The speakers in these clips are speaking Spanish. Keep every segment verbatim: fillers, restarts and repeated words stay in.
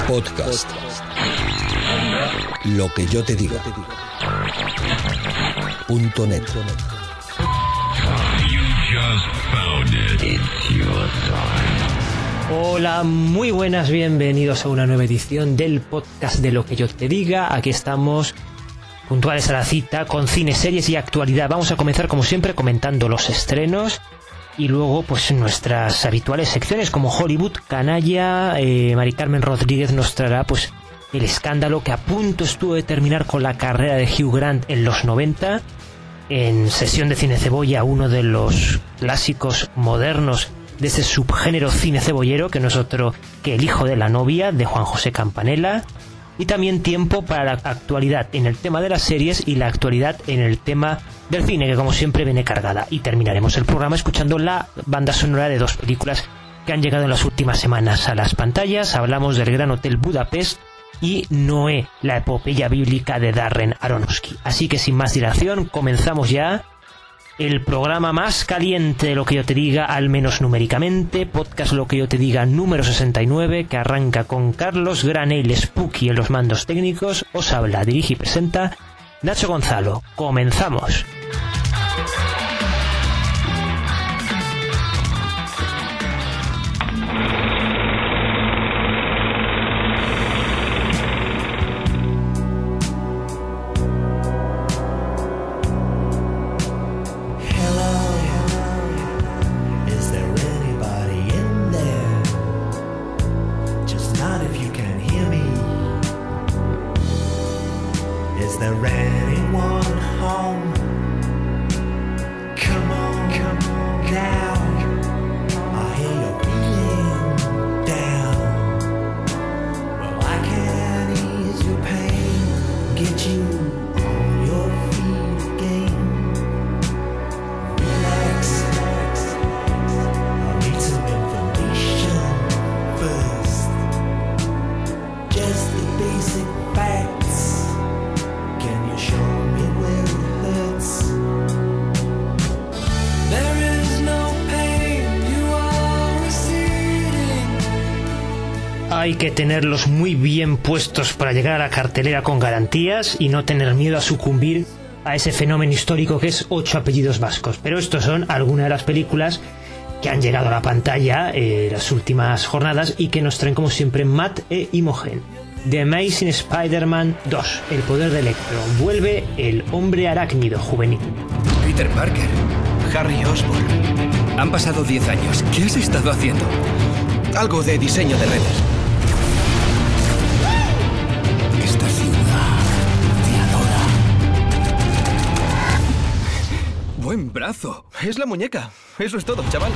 Podcast. Lo que yo te diga. Punto net. Hola, muy buenas, bienvenidos a una nueva edición del podcast de Lo que yo te diga. Aquí estamos puntuales a la cita con cine, series y actualidad. Vamos a comenzar como siempre comentando los estrenos y luego pues nuestras habituales secciones como Hollywood Canalla. eh, Mari Carmen Rodríguez nos traerá pues el escándalo que a punto estuvo de terminar con la carrera de Hugh Grant en los noventa. En Sesión de Cine Cebolla, uno de los clásicos modernos de ese subgénero cine cebollero, que no es otro que El hijo de la novia, de Juan José Campanella. Y también tiempo para la actualidad en el tema de las series y la actualidad en el tema del cine, que como siempre viene cargada. Y terminaremos el programa escuchando la banda sonora de dos películas que han llegado en las últimas semanas a las pantallas. Hablamos del Gran Hotel Budapest y Noé, la epopeya bíblica de Darren Aronofsky. Así que sin más dilación, comenzamos ya el programa más caliente de Lo que yo te diga, al menos numéricamente, podcast Lo que yo te diga número sesenta y nueve, que arranca con Carlos Granell Spooky en los mandos técnicos. Os habla, dirige y presenta Nacho Gonzalo. ¡Comenzamos! Hay que tenerlos muy bien puestos para llegar a la cartelera con garantías y no tener miedo a sucumbir a ese fenómeno histórico que es Ocho apellidos vascos. Pero estos son algunas de las películas que han llegado a la pantalla en las últimas jornadas y que nos traen como siempre Matt e Imogen. The Amazing Spider-Man dos, El poder de Electro. Vuelve el hombre arácnido juvenil. Peter Parker, Harry Osborn. Han pasado diez años. ¿Qué has estado haciendo? Algo de diseño de redes. Esta ciudad te adora. Buen brazo. Es la muñeca. Eso es todo, chaval.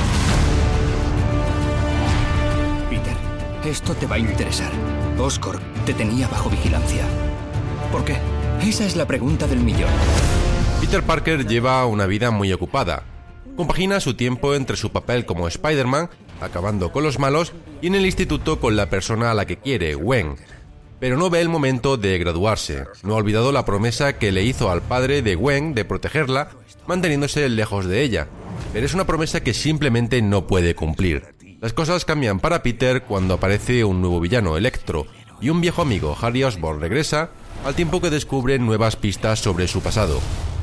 Peter, esto te va a interesar. Oscorp te tenía bajo vigilancia. ¿Por qué? Esa es la pregunta del millón. Peter Parker lleva una vida muy ocupada. Compagina su tiempo entre su papel como Spider-Man, acabando con los malos, y en el instituto con la persona a la que quiere, Gwen. Pero no ve el momento de graduarse. No ha olvidado la promesa que le hizo al padre de Gwen de protegerla, manteniéndose lejos de ella. Pero es una promesa que simplemente no puede cumplir. Las cosas cambian para Peter cuando aparece un nuevo villano, Electro, y un viejo amigo, Harry Osborn, regresa, al tiempo que descubre nuevas pistas sobre su pasado.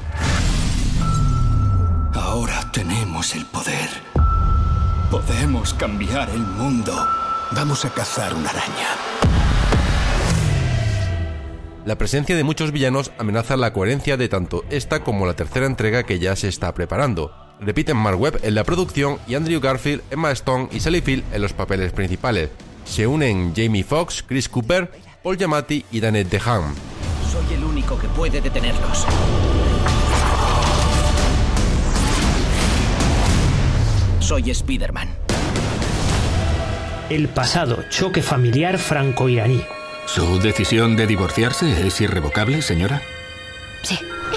Ahora tenemos el poder. Podemos cambiar el mundo. Vamos a cazar una araña. La presencia de muchos villanos amenaza la coherencia de tanto esta como la tercera entrega que ya se está preparando. Repiten Mark Webb en la producción y Andrew Garfield, Emma Stone y Sally Field en los papeles principales. Se unen Jamie Foxx, Chris Cooper, Paul Giamatti y Danette DeHaan. Soy el único que puede detenerlos. Soy Spider-Man. El pasado, choque familiar franco-iraní. ¿Su decisión de divorciarse es irrevocable, señora? Sí.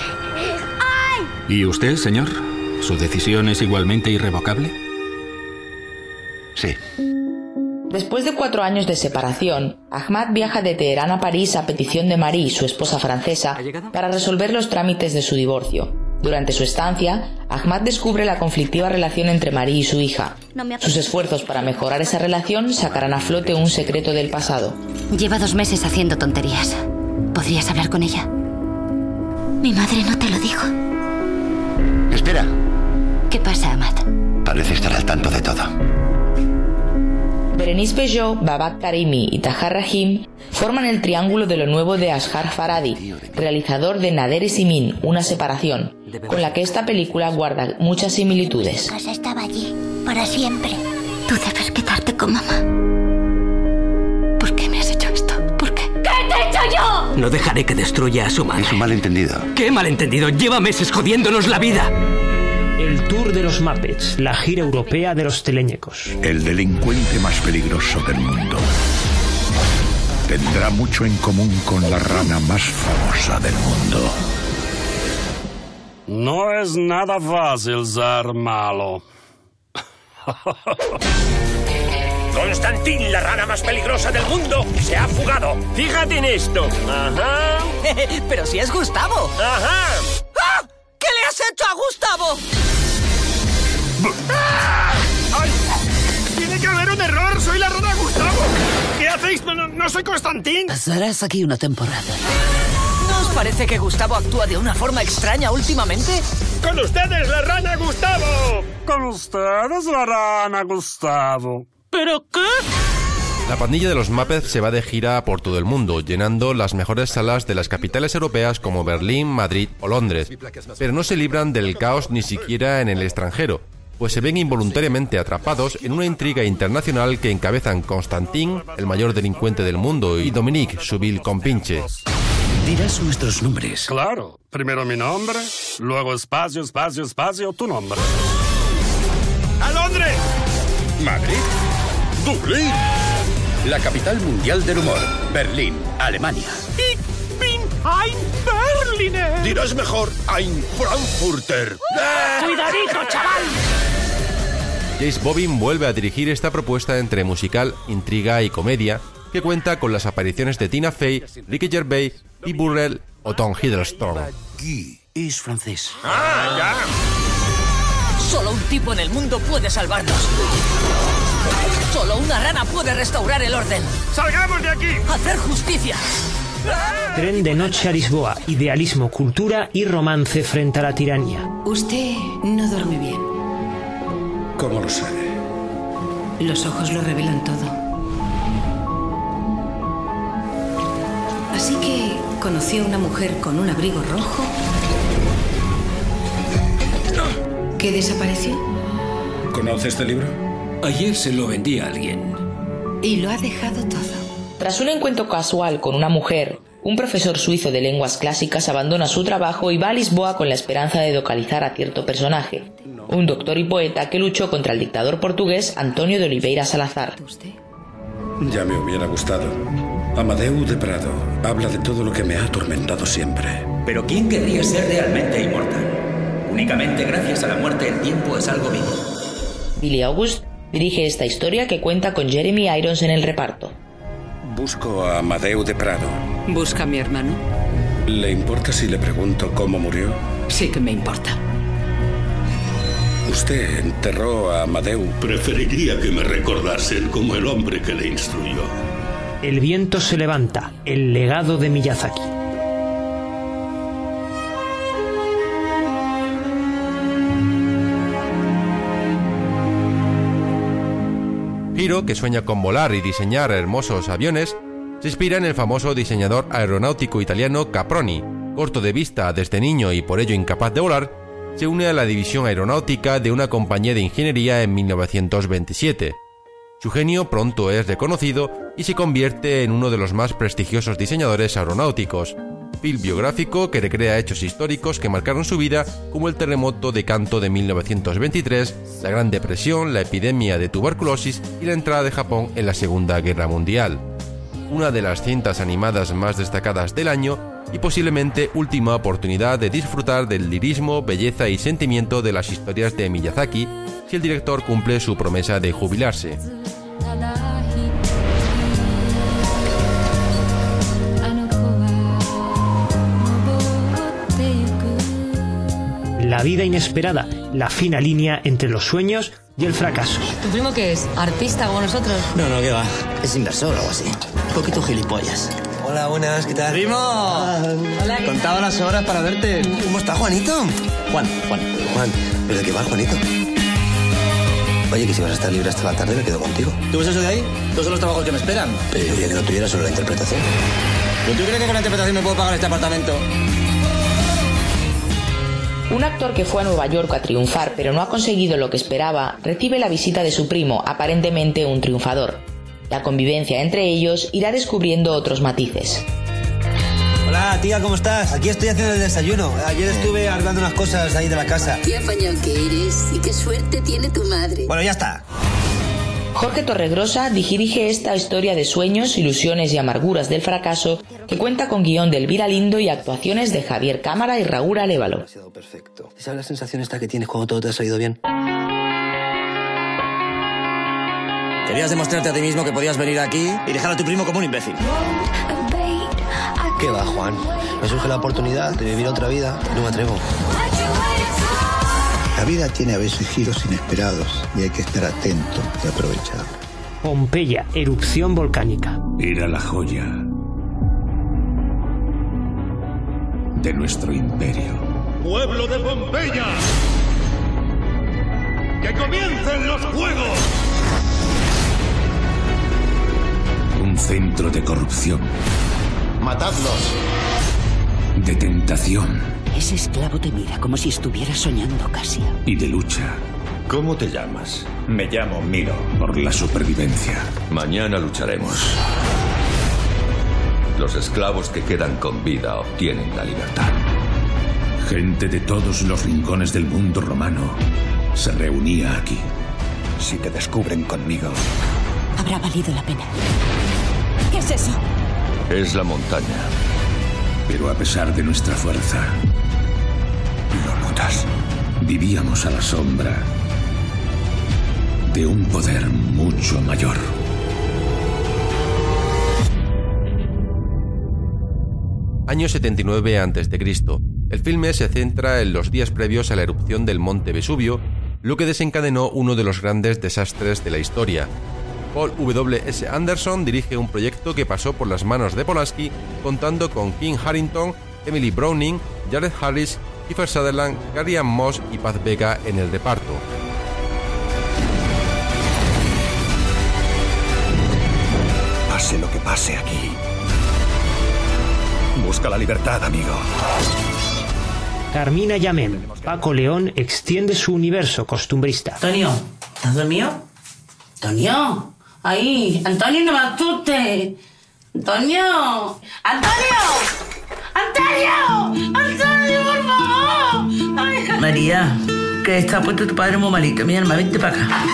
¿Y usted, señor? ¿Su decisión es igualmente irrevocable? Sí. Después de cuatro años de separación, Ahmad viaja de Teherán a París a petición de Marie, su esposa francesa, para resolver los trámites de su divorcio. Durante su estancia, Ahmad descubre la conflictiva relación entre Marie y su hija. Sus esfuerzos para mejorar esa relación sacarán a flote un secreto del pasado. Lleva dos meses haciendo tonterías. ¿Podrías hablar con ella? Mi madre no te lo dijo. Espera. ¿Qué pasa, Ahmad? Parece estar al tanto de todo. Berenice Bejo, Babak Karimi y Tahar Rahim forman el triángulo de lo nuevo de Ashar Farhadi, realizador de Nader y Simin, Una separación, con la que esta película guarda muchas similitudes. Mi casa estaba allí, para siempre. Tú debes quedarte con mamá. ¿Por qué me has hecho esto? ¿Por qué? ¿Qué te he hecho yo? No dejaré que destruya a su madre. Es un malentendido. ¿Qué malentendido? Lleva meses jodiéndonos la vida. El Tour de los Muppets, la gira europea de los teleñecos. El delincuente más peligroso del mundo tendrá mucho en común con la rana más famosa del mundo. No es nada fácil ser malo. Constantín, la rana más peligrosa del mundo, se ha fugado. Fíjate en esto. Ajá. Pero si es Gustavo. Ajá. ¡Ah! ¿Qué le has hecho a Gustavo? ¡Ah! ¡Ay! ¡Tiene que haber un error! ¡Soy la rana Gustavo! ¿Qué hacéis? No, no, no soy Constantín. Estarás aquí una temporada. ¿No os parece que Gustavo actúa de una forma extraña últimamente? ¡Con ustedes, la rana Gustavo! Con ustedes, la rana Gustavo. ¿Pero qué? La pandilla de los Muppets se va de gira por todo el mundo, llenando las mejores salas de las capitales europeas como Berlín, Madrid o Londres. Pero no se libran del caos ni siquiera en el extranjero, pues se ven involuntariamente atrapados en una intriga internacional que encabezan Constantín, el mayor delincuente del mundo, y Dominique, su vil compinche. Dirás nuestros nombres. Claro. Primero mi nombre, luego espacio, espacio, espacio, tu nombre. ¡A Londres! Madrid. Dublín. La capital mundial del humor. Berlín, Alemania. Ich bin ein Berliner. Dirás mejor ein Frankfurter. ¡Cuidadito, chaval! Jace Bobbin vuelve a dirigir esta propuesta entre musical, intriga y comedia, que cuenta con las apariciones de Tina Fey, Ricky Gervais, Pete Burrell o Tom Hiddleston. Guy es francés. ¡Ah, ya! Solo un tipo en el mundo puede salvarnos. Solo una rana puede restaurar el orden. ¡Salgamos de aquí! ¡Hacer justicia! Tren de noche a Lisboa, idealismo, cultura y romance frente a la tiranía. Usted no duerme bien. ¿Cómo lo sabe? Los ojos lo revelan todo. Así que conoció a una mujer con un abrigo rojo que desapareció. ¿Conoce este libro? Ayer se lo vendí a alguien. Y lo ha dejado todo. Tras un encuentro casual con una mujer, un profesor suizo de lenguas clásicas abandona su trabajo y va a Lisboa con la esperanza de localizar a cierto personaje, un doctor y poeta que luchó contra el dictador portugués Antonio de Oliveira Salazar. Ya me hubiera gustado. Amadeu de Prado habla de todo lo que me ha atormentado siempre. Pero ¿quién querría ser realmente inmortal? Únicamente gracias a la muerte el tiempo es algo vivo. Billy August dirige esta historia que cuenta con Jeremy Irons en el reparto. Busco a Amadeu de Prado. ¿Busca a mi hermano? ¿Le importa si le pregunto cómo murió? Sí que me importa. Usted enterró a Amadeu. Preferiría que me recordasen como el hombre que le instruyó. El viento se levanta, el legado de Miyazaki. Hiro, que sueña con volar y diseñar hermosos aviones, se inspira en el famoso diseñador aeronáutico italiano Caproni. Corto de vista desde niño y por ello incapaz de volar, se une a la división aeronáutica de una compañía de ingeniería en mil novecientos veintisiete. Su genio pronto es reconocido y se convierte en uno de los más prestigiosos diseñadores aeronáuticos. Film biográfico que recrea hechos históricos que marcaron su vida, como el terremoto de Kanto de mil novecientos veintitrés, la Gran Depresión, la epidemia de tuberculosis y la entrada de Japón en la Segunda Guerra Mundial. Una de las cintas animadas más destacadas del año y posiblemente última oportunidad de disfrutar del lirismo, belleza y sentimiento de las historias de Miyazaki si el director cumple su promesa de jubilarse. la vida inesperada, la fina línea entre los sueños y el fracaso. ¿Tu primo qué es? ¿Artista como nosotros? No, no, ¿qué va? Es inversor o algo así. Un poquito gilipollas. Hola, buenas, ¿qué tal? ¡Primo! Hola, ¿qué Contaba las horas para verte. ¿Cómo está Juanito? Juan, Juan. Juan, ¿pero de qué va, Juanito? Oye, que si vas a estar libre hasta la tarde me quedo contigo. ¿Tú ves eso de ahí? Todos son los trabajos que me esperan. Pero yo diría que lo tuyo era solo la interpretación. ¿Pero tú crees que con la interpretación me puedo pagar este apartamento? Un actor que fue a Nueva York a triunfar pero no ha conseguido lo que esperaba, recibe la visita de su primo, aparentemente un triunfador. La convivencia entre ellos irá descubriendo otros matices. Hola, tía, ¿cómo estás? Aquí estoy haciendo el desayuno. Ayer estuve arreglando unas cosas ahí de la casa. Qué apañado que eres y qué suerte tiene tu madre. Bueno, ya está. Jorge Torregrosa dirige esta historia de sueños, ilusiones y amarguras del fracaso que cuenta con guión de Elvira Lindo y actuaciones de Javier Cámara y Raúl Alévalo. Perfecto. ¿Sabes la sensación esta que tienes cuando todo te ha salido bien? Querías demostrarte a ti mismo que podías venir aquí y dejar a tu primo como un imbécil. ¿Qué va, Juan? Me surge la oportunidad de vivir otra vida y no me atrevo. La vida tiene a veces giros inesperados y hay que estar atento y aprovechar. Pompeya, erupción volcánica. Era la joya de nuestro imperio. ¡Pueblo de Pompeya! ¡Que comiencen los juegos! Un centro de corrupción. ¡Matadlos! De tentación. Ese esclavo te mira como si estuviera soñando, Casia. Y de lucha. ¿Cómo te llamas? Me llamo Miro. Por la supervivencia. Mañana lucharemos. Los esclavos que quedan con vida obtienen la libertad. Gente de todos los rincones del mundo romano se reunía aquí. Si te descubren conmigo, habrá valido la pena. ¿Qué es eso? Es la montaña. Pero a pesar de nuestra fuerza, lo notas. Vivíamos a la sombra de un poder mucho mayor. Año setenta y nueve antes de Cristo. El filme se centra en los días previos a la erupción del monte Vesubio, lo que desencadenó uno de los grandes desastres de la historia. Paul W S Anderson dirige un proyecto que pasó por las manos de Polanski, contando con Kim Harington, Emily Browning, Jared Harris, Kiefer Sutherland, Carrie-Anne Moss y Paz Vega en el reparto. Pase lo que pase aquí, busca la libertad, amigo. Carmina Yamem. Paco León extiende su universo costumbrista. Antonio, ¿estás dormido? Antonio. ¡Ahí! ¡Antonio, no me asustes! ¡Antonio! ¡Antonio! ¡Antonio! ¡Antonio, por favor! Ay. María, que está puesto tu padre muy malito. Mi alma, vente para acá.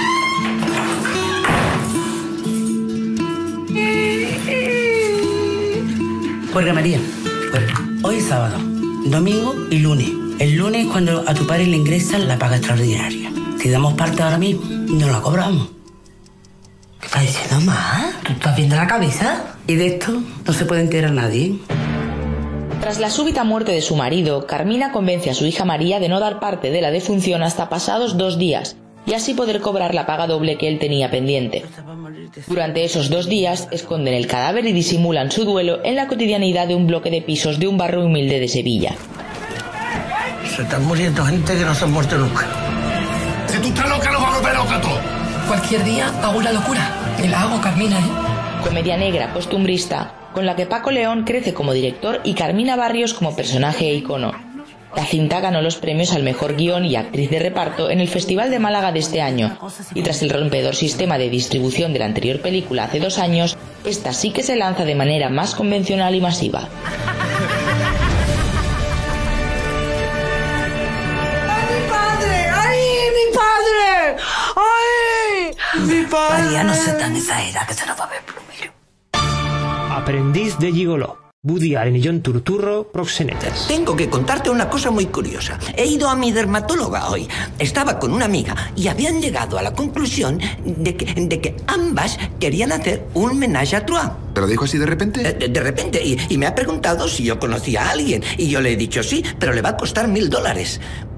Porque María, porque hoy es sábado, domingo y lunes. El lunes es cuando a tu padre le ingresan la paga extraordinaria. Si damos parte ahora mismo, no la cobramos. ¿Qué estás diciendo, ma? ¿Tú estás viendo la cabeza? Y de esto no se puede enterar nadie. Tras la súbita muerte de su marido, Carmina convence a su hija María de no dar parte de la defunción hasta pasados dos días y así poder cobrar la paga doble que él tenía pendiente. Durante esos dos días esconden el cadáver y disimulan su duelo en la cotidianidad de un bloque de pisos de un barrio humilde de Sevilla. Se están muriendo gente que no se han muerto nunca. Si tú estás loca, nos vamos a volver loca todos. Cualquier día hago una locura. Y la hago, Carmina, ¿eh? Comedia negra costumbrista, con la que Paco León crece como director y Carmina Barrios como personaje e icono. La cinta ganó los premios al mejor guión y actriz de reparto en el Festival de Málaga de este año, y tras el rompedor sistema de distribución de la anterior película hace dos años, esta sí que se lanza de manera más convencional y masiva. Mi padre. María, no sé tan exagerada que se nos va a ver primero. Aprendiz de gigoló. Woody Allen y John Turturro, proxenetas. Tengo que contarte una cosa muy curiosa. He ido a mi dermatóloga hoy. Estaba con una amiga y habían llegado a la conclusión de que, de que ambas querían hacer un ménage à trois. ¿Te lo dijo así de repente? Eh, de, de repente. Y, y me ha preguntado si yo conocía a alguien. Y yo le he dicho sí, pero le va a costar mil dólares.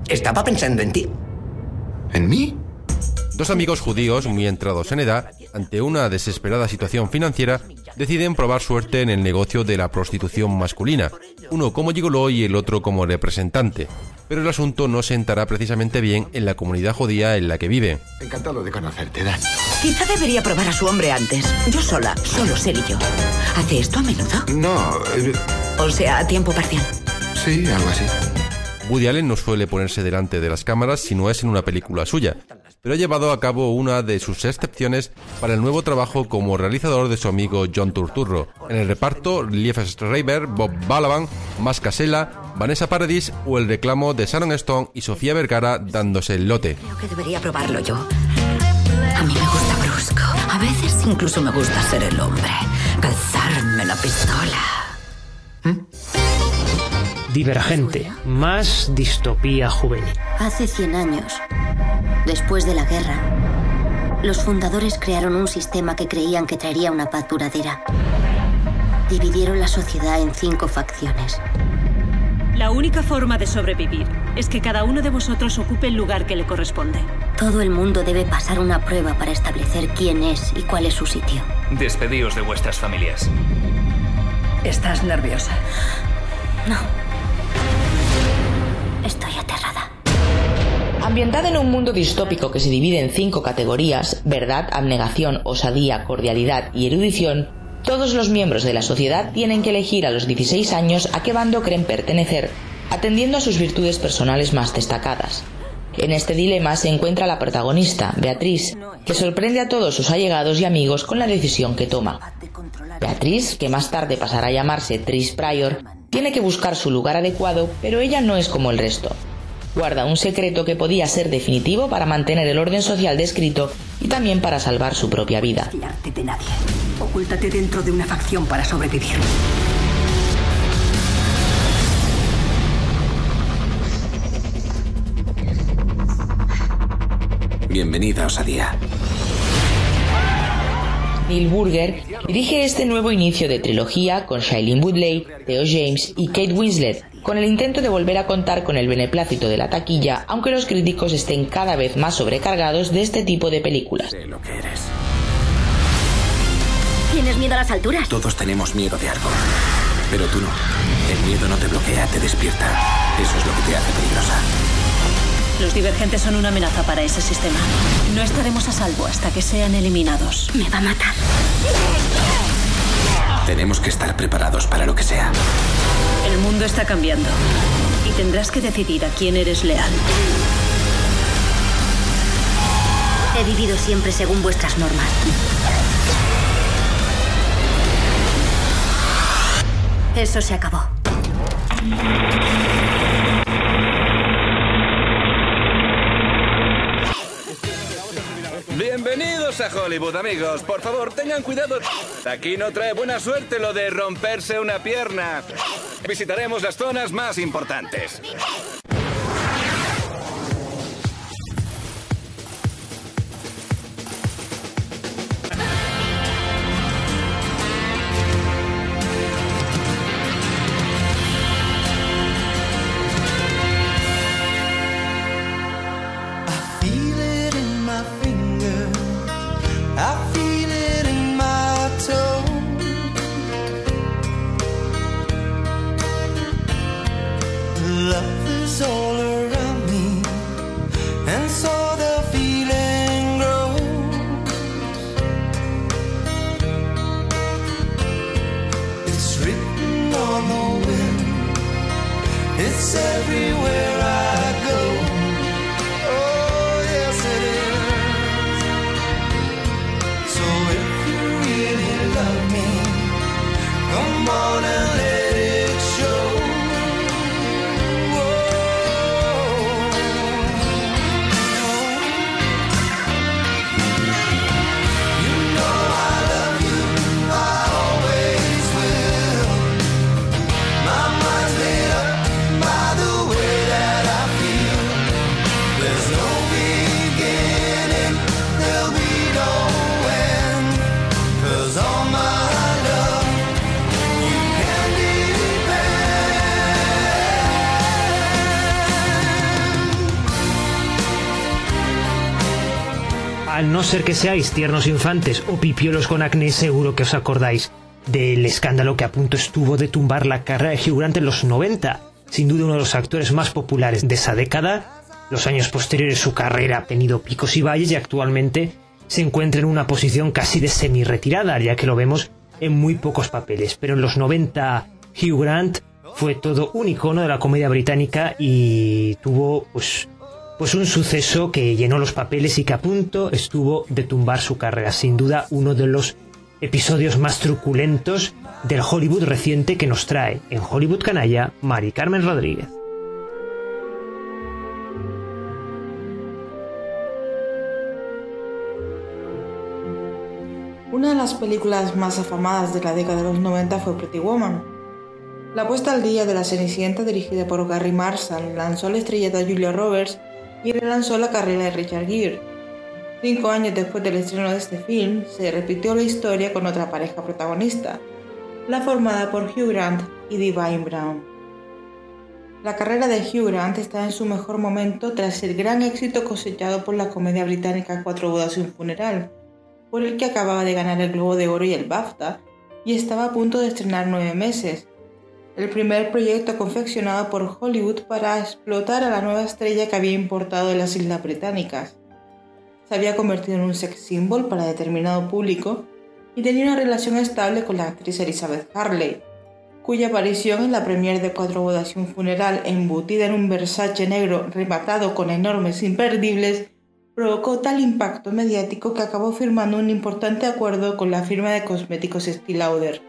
estaba pensando en ti. ¿En mí? Dos amigos judíos, muy entrados en edad, ante una desesperada situación financiera, deciden probar suerte en el negocio de la prostitución masculina, uno como gigoló y el otro como representante. Pero el asunto no sentará precisamente bien en la comunidad judía en la que vive. Encantado de conocerte, Dan. Quizá debería probar a su hombre antes. Yo sola, solo ser y yo. ¿Hace esto a menudo? No. Eh... O sea, a tiempo parcial. Sí, algo así. Woody Allen no suele ponerse delante de las cámaras si no es en una película suya, pero ha llevado a cabo una de sus excepciones para el nuevo trabajo como realizador de su amigo John Turturro. En el reparto, Liev Schreiber, Bob Balaban, Mas Casella, Vanessa Paradis o el reclamo de Sharon Stone y Sofía Vergara dándose el lote. Creo que debería probarlo yo. A mí me gusta brusco. A veces incluso me gusta ser el hombre. Calzarme la pistola. ¿Mm? Divergente, más distopía juvenil. Hace cien años, después de la guerra, los fundadores crearon un sistema que creían que traería una paz duradera. Dividieron la sociedad en cinco facciones. La única forma de sobrevivir es que cada uno de vosotros ocupe el lugar que le corresponde. Todo el mundo debe pasar una prueba para establecer quién es y cuál es su sitio. Despedíos de vuestras familias. ¿Estás nerviosa? No. Estoy aterrada. Ambientada en un mundo distópico que se divide en cinco categorías, verdad, abnegación, osadía, cordialidad y erudición, todos los miembros de la sociedad tienen que elegir a los dieciséis años a qué bando creen pertenecer, atendiendo a sus virtudes personales más destacadas. En este dilema se encuentra la protagonista, Beatriz, que sorprende a todos sus allegados y amigos con la decisión que toma. Beatriz, que más tarde pasará a llamarse Tris Pryor, tiene que buscar su lugar adecuado, pero ella no es como el resto. Guarda un secreto que podía ser definitivo para mantener el orden social descrito y también para salvar su propia vida. No fiarte de nadie. Ocúltate dentro de una facción para sobrevivir. Bienvenida, Osadía. Neil Burger dirige este nuevo inicio de trilogía con Shailene Woodley, Theo James y Kate Winslet, con el intento de volver a contar con el beneplácito de la taquilla, aunque los críticos estén cada vez más sobrecargados de este tipo de películas. Sé lo que eres. ¿Tienes miedo a las alturas? Todos tenemos miedo de algo, pero tú no. El miedo no te bloquea, te despierta. Eso es lo que te hace peligrosa. Los divergentes son una amenaza para ese sistema. No estaremos a salvo hasta que sean eliminados. Me va a matar. Tenemos que estar preparados para lo que sea. El mundo está cambiando y tendrás que decidir a quién eres leal. He vivido siempre según vuestras normas. Eso se acabó. Bienvenidos a Hollywood, amigos. Por favor, tengan cuidado. Aquí no trae buena suerte lo de romperse una pierna. Visitaremos las zonas más importantes. My mind's made up by the way that no ser que seáis tiernos infantes o pipiolos con acné, seguro que os acordáis del escándalo que a punto estuvo de tumbar la carrera de Hugh Grant en los noventa. Sin duda uno de los actores más populares de esa década. Los años posteriores su carrera ha tenido picos y valles y actualmente se encuentra en una posición casi de semi-retirada, ya que lo vemos en muy pocos papeles. Pero en los noventa Hugh Grant fue todo un icono de la comedia británica y tuvo pues, pues un suceso que llenó los papeles y que a punto estuvo de tumbar su carrera. Sin duda uno de los episodios más truculentos del Hollywood reciente que nos trae en Hollywood Canalla Mari Carmen Rodríguez. Una de las películas más afamadas de la década de los noventa fue Pretty Woman. La puesta al día de La Cenicienta, dirigida por Gary Marshall, lanzó a la estrellata Julia Roberts y relanzó la carrera de Richard Gere. Cinco años después del estreno de este film, se repitió la historia con otra pareja protagonista, la formada por Hugh Grant y Divine Brown. La carrera de Hugh Grant está en su mejor momento tras el gran éxito cosechado por la comedia británica Cuatro bodas y un funeral, por el que acababa de ganar el Globo de Oro y el BAFTA, y estaba a punto de estrenar Nueve meses, el primer proyecto confeccionado por Hollywood para explotar a la nueva estrella que había importado de las Islas Británicas. Se había convertido en un sex symbol para determinado público y tenía una relación estable con la actriz Elizabeth Hurley, cuya aparición en la premiere de Cuatro bodas y un funeral, embutida en un Versace negro rematado con enormes imperdibles, provocó tal impacto mediático que acabó firmando un importante acuerdo con la firma de cosméticos Estée Lauder.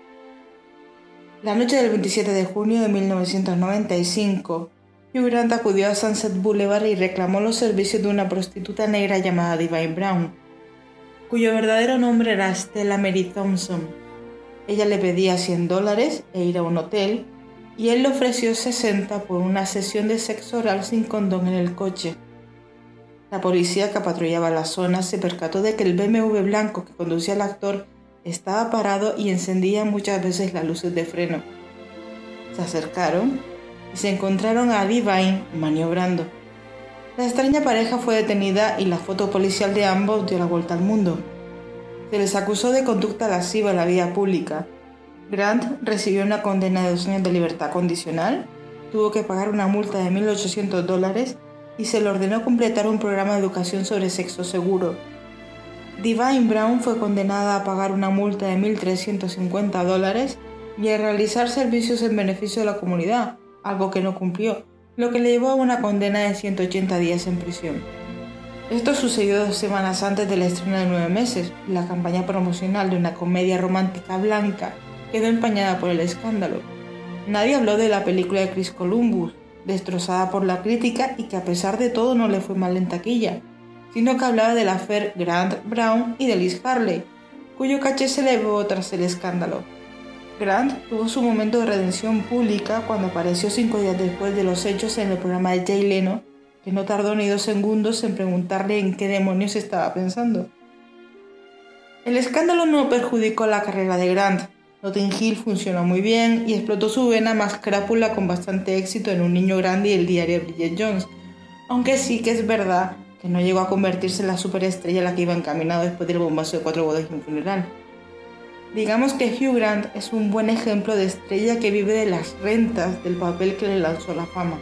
La noche del veintisiete de junio de mil novecientos noventa y cinco, Hugh Grant acudió a Sunset Boulevard y reclamó los servicios de una prostituta negra llamada Divine Brown, cuyo verdadero nombre era Stella Mary Thompson. Ella le pedía cien dólares e ir a un hotel, y él le ofreció sesenta por una sesión de sexo oral sin condón en el coche. La policía que patrullaba la zona se percató de que el B M W blanco que conducía el actor estaba parado y encendía muchas veces las luces de freno. Se acercaron y se encontraron a Divine maniobrando. La extraña pareja fue detenida y la foto policial de ambos dio la vuelta al mundo. Se les acusó de conducta lasciva en la vía pública. Grant recibió una condena de dos años de libertad condicional, tuvo que pagar una multa de mil ochocientos dólares y se le ordenó completar un programa de educación sobre sexo seguro. Divine Brown fue condenada a pagar una multa de mil trescientos cincuenta dólares y a realizar servicios en beneficio de la comunidad, algo que no cumplió, lo que le llevó a una condena de ciento ochenta días en prisión. Esto sucedió dos semanas antes del estreno de Nueve meses. La campaña promocional de una comedia romántica blanca quedó empañada por el escándalo. Nadie habló de la película de Chris Columbus, destrozada por la crítica y que a pesar de todo no le fue mal en taquilla, sino que hablaba del affair Grant Brown y de Liz Hurley, cuyo caché se elevó tras el escándalo. Grant tuvo su momento de redención pública cuando apareció cinco días después de los hechos en el programa de Jay Leno, que no tardó ni dos segundos en preguntarle en qué demonios estaba pensando. El escándalo no perjudicó la carrera de Grant. Notting Hill funcionó muy bien y explotó su vena más crápula con bastante éxito en Un niño grande y El diario de Bridget Jones, aunque sí que es verdad que no llegó a convertirse en la superestrella a la que iba encaminado después del bombazo de Cuatro bodas y un funeral. Digamos que Hugh Grant es un buen ejemplo de estrella que vive de las rentas del papel que le lanzó la fama.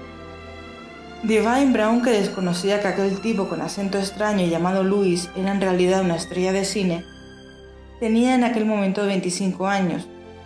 Divine Brown, que desconocía que aquel tipo con acento extraño llamado Louis era en realidad una estrella de cine, tenía en aquel momento veinticinco años.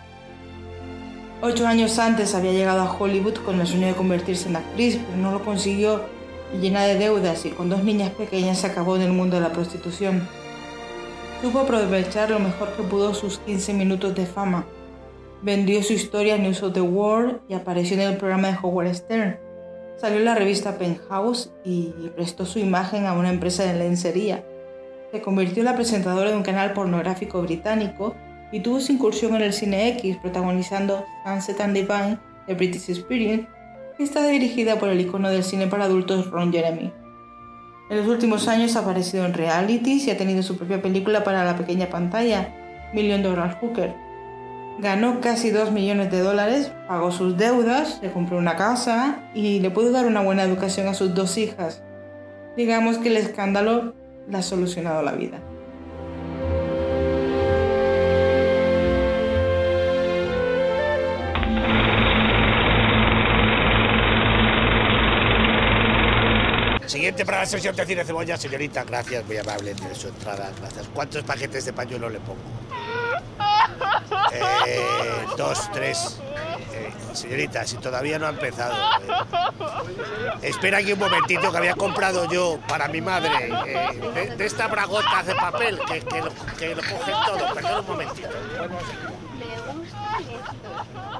Ocho años antes había llegado a Hollywood con el sueño de convertirse en actriz, pero no lo consiguió y llena de deudas y con dos niñas pequeñas se acabó en el mundo de la prostitución. Supo aprovechar lo mejor que pudo sus quince minutos de fama. Vendió su historia a News of the World y apareció en el programa de Howard Stern. Salió en la revista Penthouse y prestó su imagen a una empresa de lencería. Se convirtió en la presentadora de un canal pornográfico británico y tuvo su incursión en el cine X, protagonizando Sunset and Divine, The British Experience, que está dirigida por el icono del cine para adultos Ron Jeremy. En los últimos años ha aparecido en realities y ha tenido su propia película para la pequeña pantalla, Million Dollar Hooker. Ganó casi dos millones de dólares, pagó sus deudas, se compró una casa y le pudo dar una buena educación a sus dos hijas. Digamos que el escándalo le ha solucionado la vida. Solamente para la sesión de cine cebolla, señorita, gracias, muy amable de su entrada, gracias. ¿Cuántos paquetes de pañuelo le pongo? Eh, dos, tres. Eh, señorita, si todavía no ha empezado. Eh. Espera aquí un momentito, que había comprado yo para mi madre eh, de, de esta bragota de papel que, que, lo, que lo cogen todo. Perdón un momentito. ¿Le gusta esto?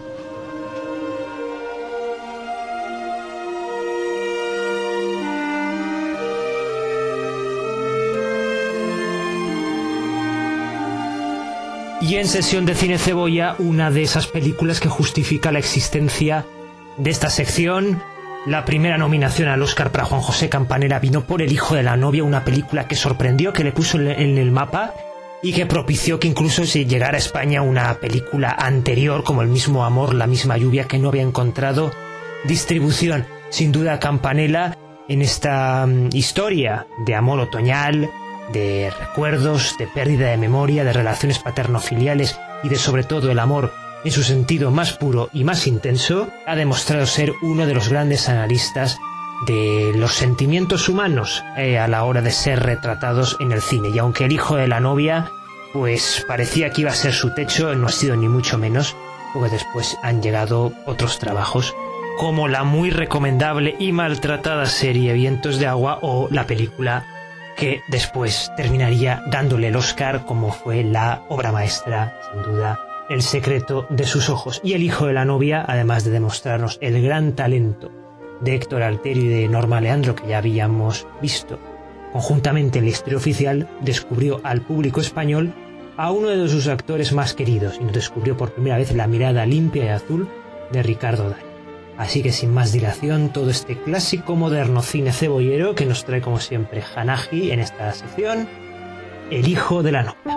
Y en Sesión de Cine Cebolla, una de esas películas que justifica la existencia de esta sección. La primera nominación al Oscar para Juan José Campanella vino por El hijo de la novia, una película que sorprendió, que le puso en el mapa y que propició que incluso si llegara a España una película anterior, como El mismo amor, la misma lluvia, que no había encontrado distribución. Sin duda, Campanella, en esta um, historia de amor otoñal, de recuerdos, de pérdida de memoria, de relaciones paterno-filiales y de sobre todo el amor en su sentido más puro y más intenso, ha demostrado ser uno de los grandes analistas de los sentimientos humanos eh, a la hora de ser retratados en el cine. Y aunque El hijo de la novia pues parecía que iba a ser su techo, no ha sido ni mucho menos, porque después han llegado otros trabajos como la muy recomendable y maltratada serie Vientos de agua o la película que después terminaría dándole el Oscar, como fue la obra maestra, sin duda, El secreto de sus ojos. Y El hijo de la novia, además de demostrarnos el gran talento de Héctor Alterio y de Norma Leandro, que ya habíamos visto conjuntamente en la historia oficial, descubrió al público español a uno de sus actores más queridos y nos descubrió por primera vez la mirada limpia y azul de Ricardo Darín. Así que sin más dilación, todo este clásico moderno cine cebollero que nos trae como siempre Hanahi en esta sección, El hijo de la novia.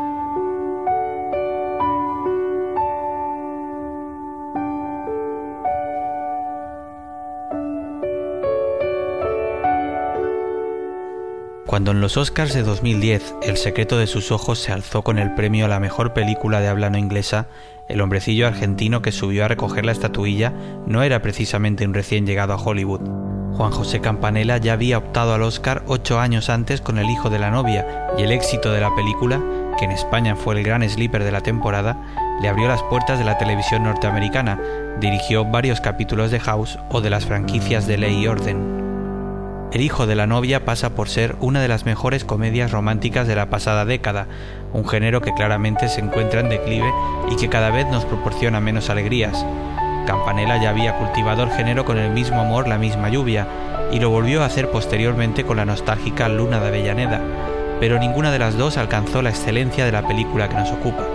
Cuando en los Oscars de dos mil diez El secreto de sus ojos se alzó con el premio a la mejor película de habla no inglesa, el hombrecillo argentino que subió a recoger la estatuilla no era precisamente un recién llegado a Hollywood. Juan José Campanella ya había optado al Oscar ocho años antes con El hijo de la novia, y el éxito de la película, que en España fue el gran sleeper de la temporada, le abrió las puertas de la televisión norteamericana. Dirigió varios capítulos de House o de las franquicias de Ley y Orden. El hijo de la novia pasa por ser una de las mejores comedias románticas de la pasada década, un género que claramente se encuentra en declive y que cada vez nos proporciona menos alegrías. Campanella ya había cultivado el género con El mismo amor, la misma lluvia, y lo volvió a hacer posteriormente con la nostálgica Luna de Avellaneda, pero ninguna de las dos alcanzó la excelencia de la película que nos ocupa.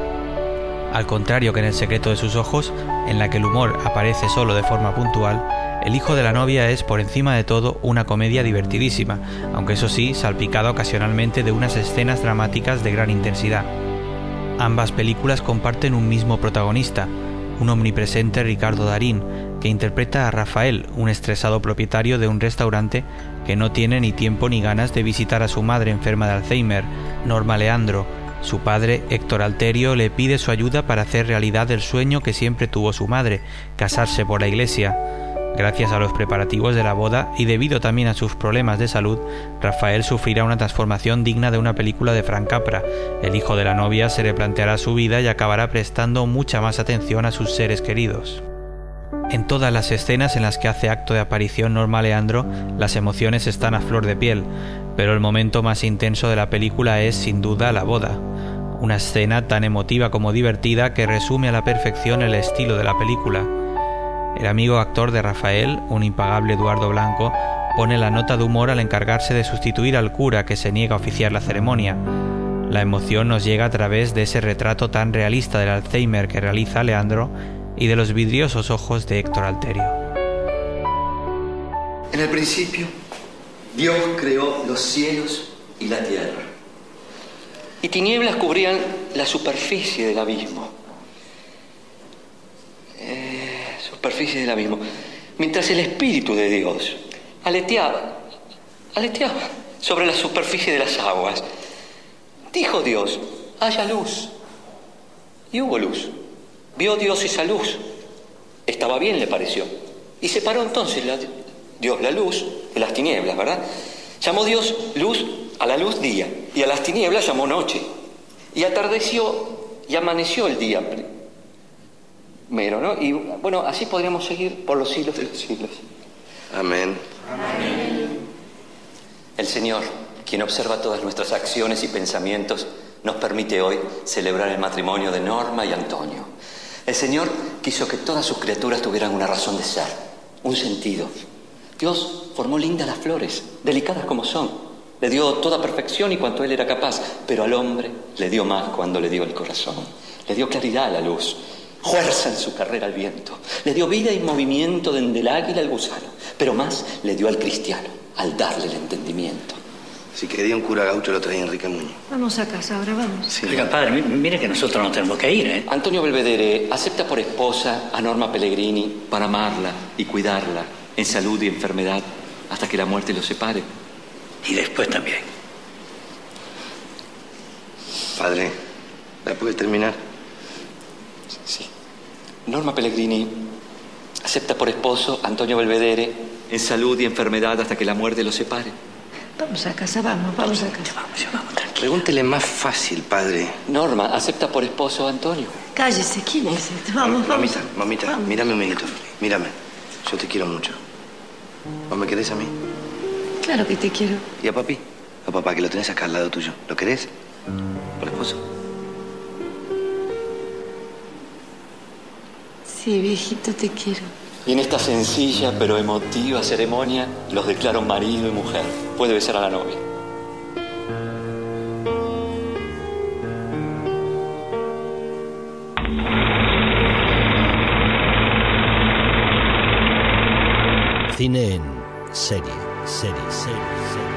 Al contrario que en El secreto de sus ojos, en la que el humor aparece solo de forma puntual, El hijo de la novia es, por encima de todo, una comedia divertidísima, aunque eso sí, salpicada ocasionalmente de unas escenas dramáticas de gran intensidad. Ambas películas comparten un mismo protagonista, un omnipresente Ricardo Darín, que interpreta a Rafael, un estresado propietario de un restaurante que no tiene ni tiempo ni ganas de visitar a su madre enferma de Alzheimer, Norma Leandro. Su padre, Héctor Alterio, le pide su ayuda para hacer realidad el sueño que siempre tuvo su madre, casarse por la iglesia. Gracias a los preparativos de la boda y debido también a sus problemas de salud, Rafael sufrirá una transformación digna de una película de Frank Capra. El hijo de la novia se replanteará su vida y acabará prestando mucha más atención a sus seres queridos. En todas las escenas en las que hace acto de aparición Norma Leandro, las emociones están a flor de piel, pero el momento más intenso de la película es sin duda la boda. Una escena tan emotiva como divertida que resume a la perfección el estilo de la película. El amigo actor de Rafael, un impagable Eduardo Blanco, pone la nota de humor al encargarse de sustituir al cura que se niega a oficiar la ceremonia. La emoción nos llega a través de ese retrato tan realista del Alzheimer que realiza Leandro y de los vidriosos ojos de Héctor Alterio. En el principio, Dios creó los cielos y la tierra, y tinieblas cubrían la superficie del abismo. superficie del abismo, mientras el Espíritu de Dios aleteaba, aleteaba sobre la superficie de las aguas. Dijo Dios, haya luz, y hubo luz. Vio Dios esa luz, estaba bien, le pareció, y separó entonces la, Dios la luz de las tinieblas, ¿verdad? Llamó Dios luz a la luz día, y a las tinieblas llamó noche. Y atardeció y amaneció el día primero, ¿no? Y bueno, así podríamos seguir por los siglos de los siglos. Amén. Amén. El Señor, quien observa todas nuestras acciones y pensamientos, nos permite hoy celebrar el matrimonio de Norma y Antonio. El Señor quiso que todas sus criaturas tuvieran una razón de ser, un sentido. Dios formó lindas las flores, delicadas como son. Le dio toda perfección y cuanto Él era capaz, pero al hombre le dio más cuando le dio el corazón. Le dio claridad a la luz, fuerza en su carrera al viento. Le dio vida y movimiento desde el águila al gusano, pero más le dio al cristiano, al darle el entendimiento. Si quería un cura gaucho lo traía Enrique Muñoz. Vamos a casa, ahora vamos. Sí. Oiga, padre, mire que nosotros no tenemos que ir, ¿eh? Antonio Belvedere acepta por esposa a Norma Pellegrini para amarla y cuidarla en salud y enfermedad hasta que la muerte los separe. Y después también. Padre, ¿la puede terminar? Sí. Norma Pellegrini acepta por esposo a Antonio Belvedere en salud y enfermedad hasta que la muerte los separe. Vamos a casa, vamos, vamos a casa. Vamos, vamos, tranquilo. Pregúntele más fácil, padre. Norma acepta por esposo a Antonio. Cállese, ¿quién es este? Vamos, vamos. Mamita, mamita, vamos. Mírame un minuto. Mírame. Yo te quiero mucho. ¿Vos me querés a mí? Claro que te quiero. ¿Y a papi? A papá, que lo tenés acá al lado tuyo. ¿Lo querés? ¿Por esposo? Sí, viejito, te quiero. Y en esta sencilla pero emotiva ceremonia los declaro marido y mujer. Puede besar a la novia. Cine en serie, serie, serie, serie.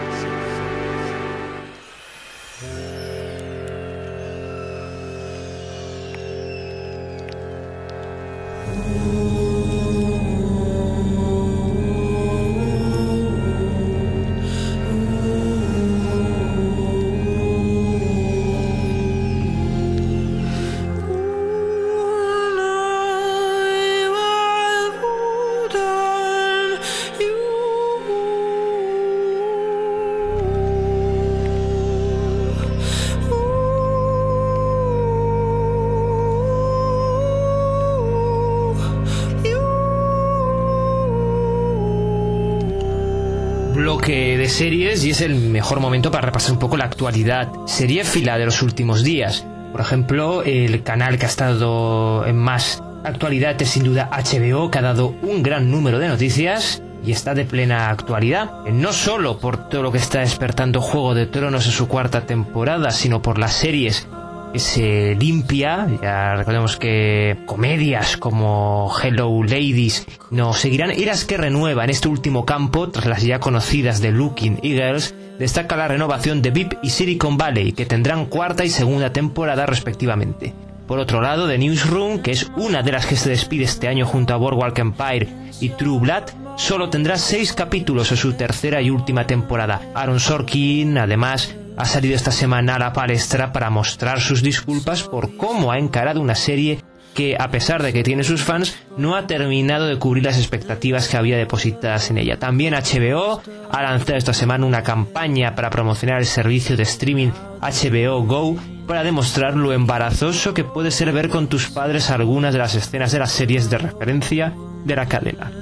Bloque de series, y es el mejor momento para repasar un poco la actualidad seriéfila de los últimos días. Por ejemplo, el canal que ha estado en más actualidad es sin duda H B O, que ha dado un gran número de noticias y está de plena actualidad, no solo por todo lo que está despertando Juego de Tronos en su cuarta temporada, sino por las series que se limpia. Ya recordemos que comedias como Hello Ladies nos seguirán, y las que renueva en este último campo tras las ya conocidas de Looking Eagles. Destaca la renovación de V I P y Silicon Valley, que tendrán cuarta y segunda temporada respectivamente. Por otro lado, The Newsroom, que es una de las que se despide este año junto a Boardwalk Empire y True Blood, solo tendrá seis capítulos en su tercera y última temporada. Aaron Sorkin, además, ha salido esta semana a la palestra para mostrar sus disculpas por cómo ha encarado una serie que, a pesar de que tiene sus fans, no ha terminado de cubrir las expectativas que había depositadas en ella. También H B O ha lanzado esta semana una campaña para promocionar el servicio de streaming H B O Go, para demostrar lo embarazoso que puede ser ver con tus padres algunas de las escenas de las series de referencia de la cadena.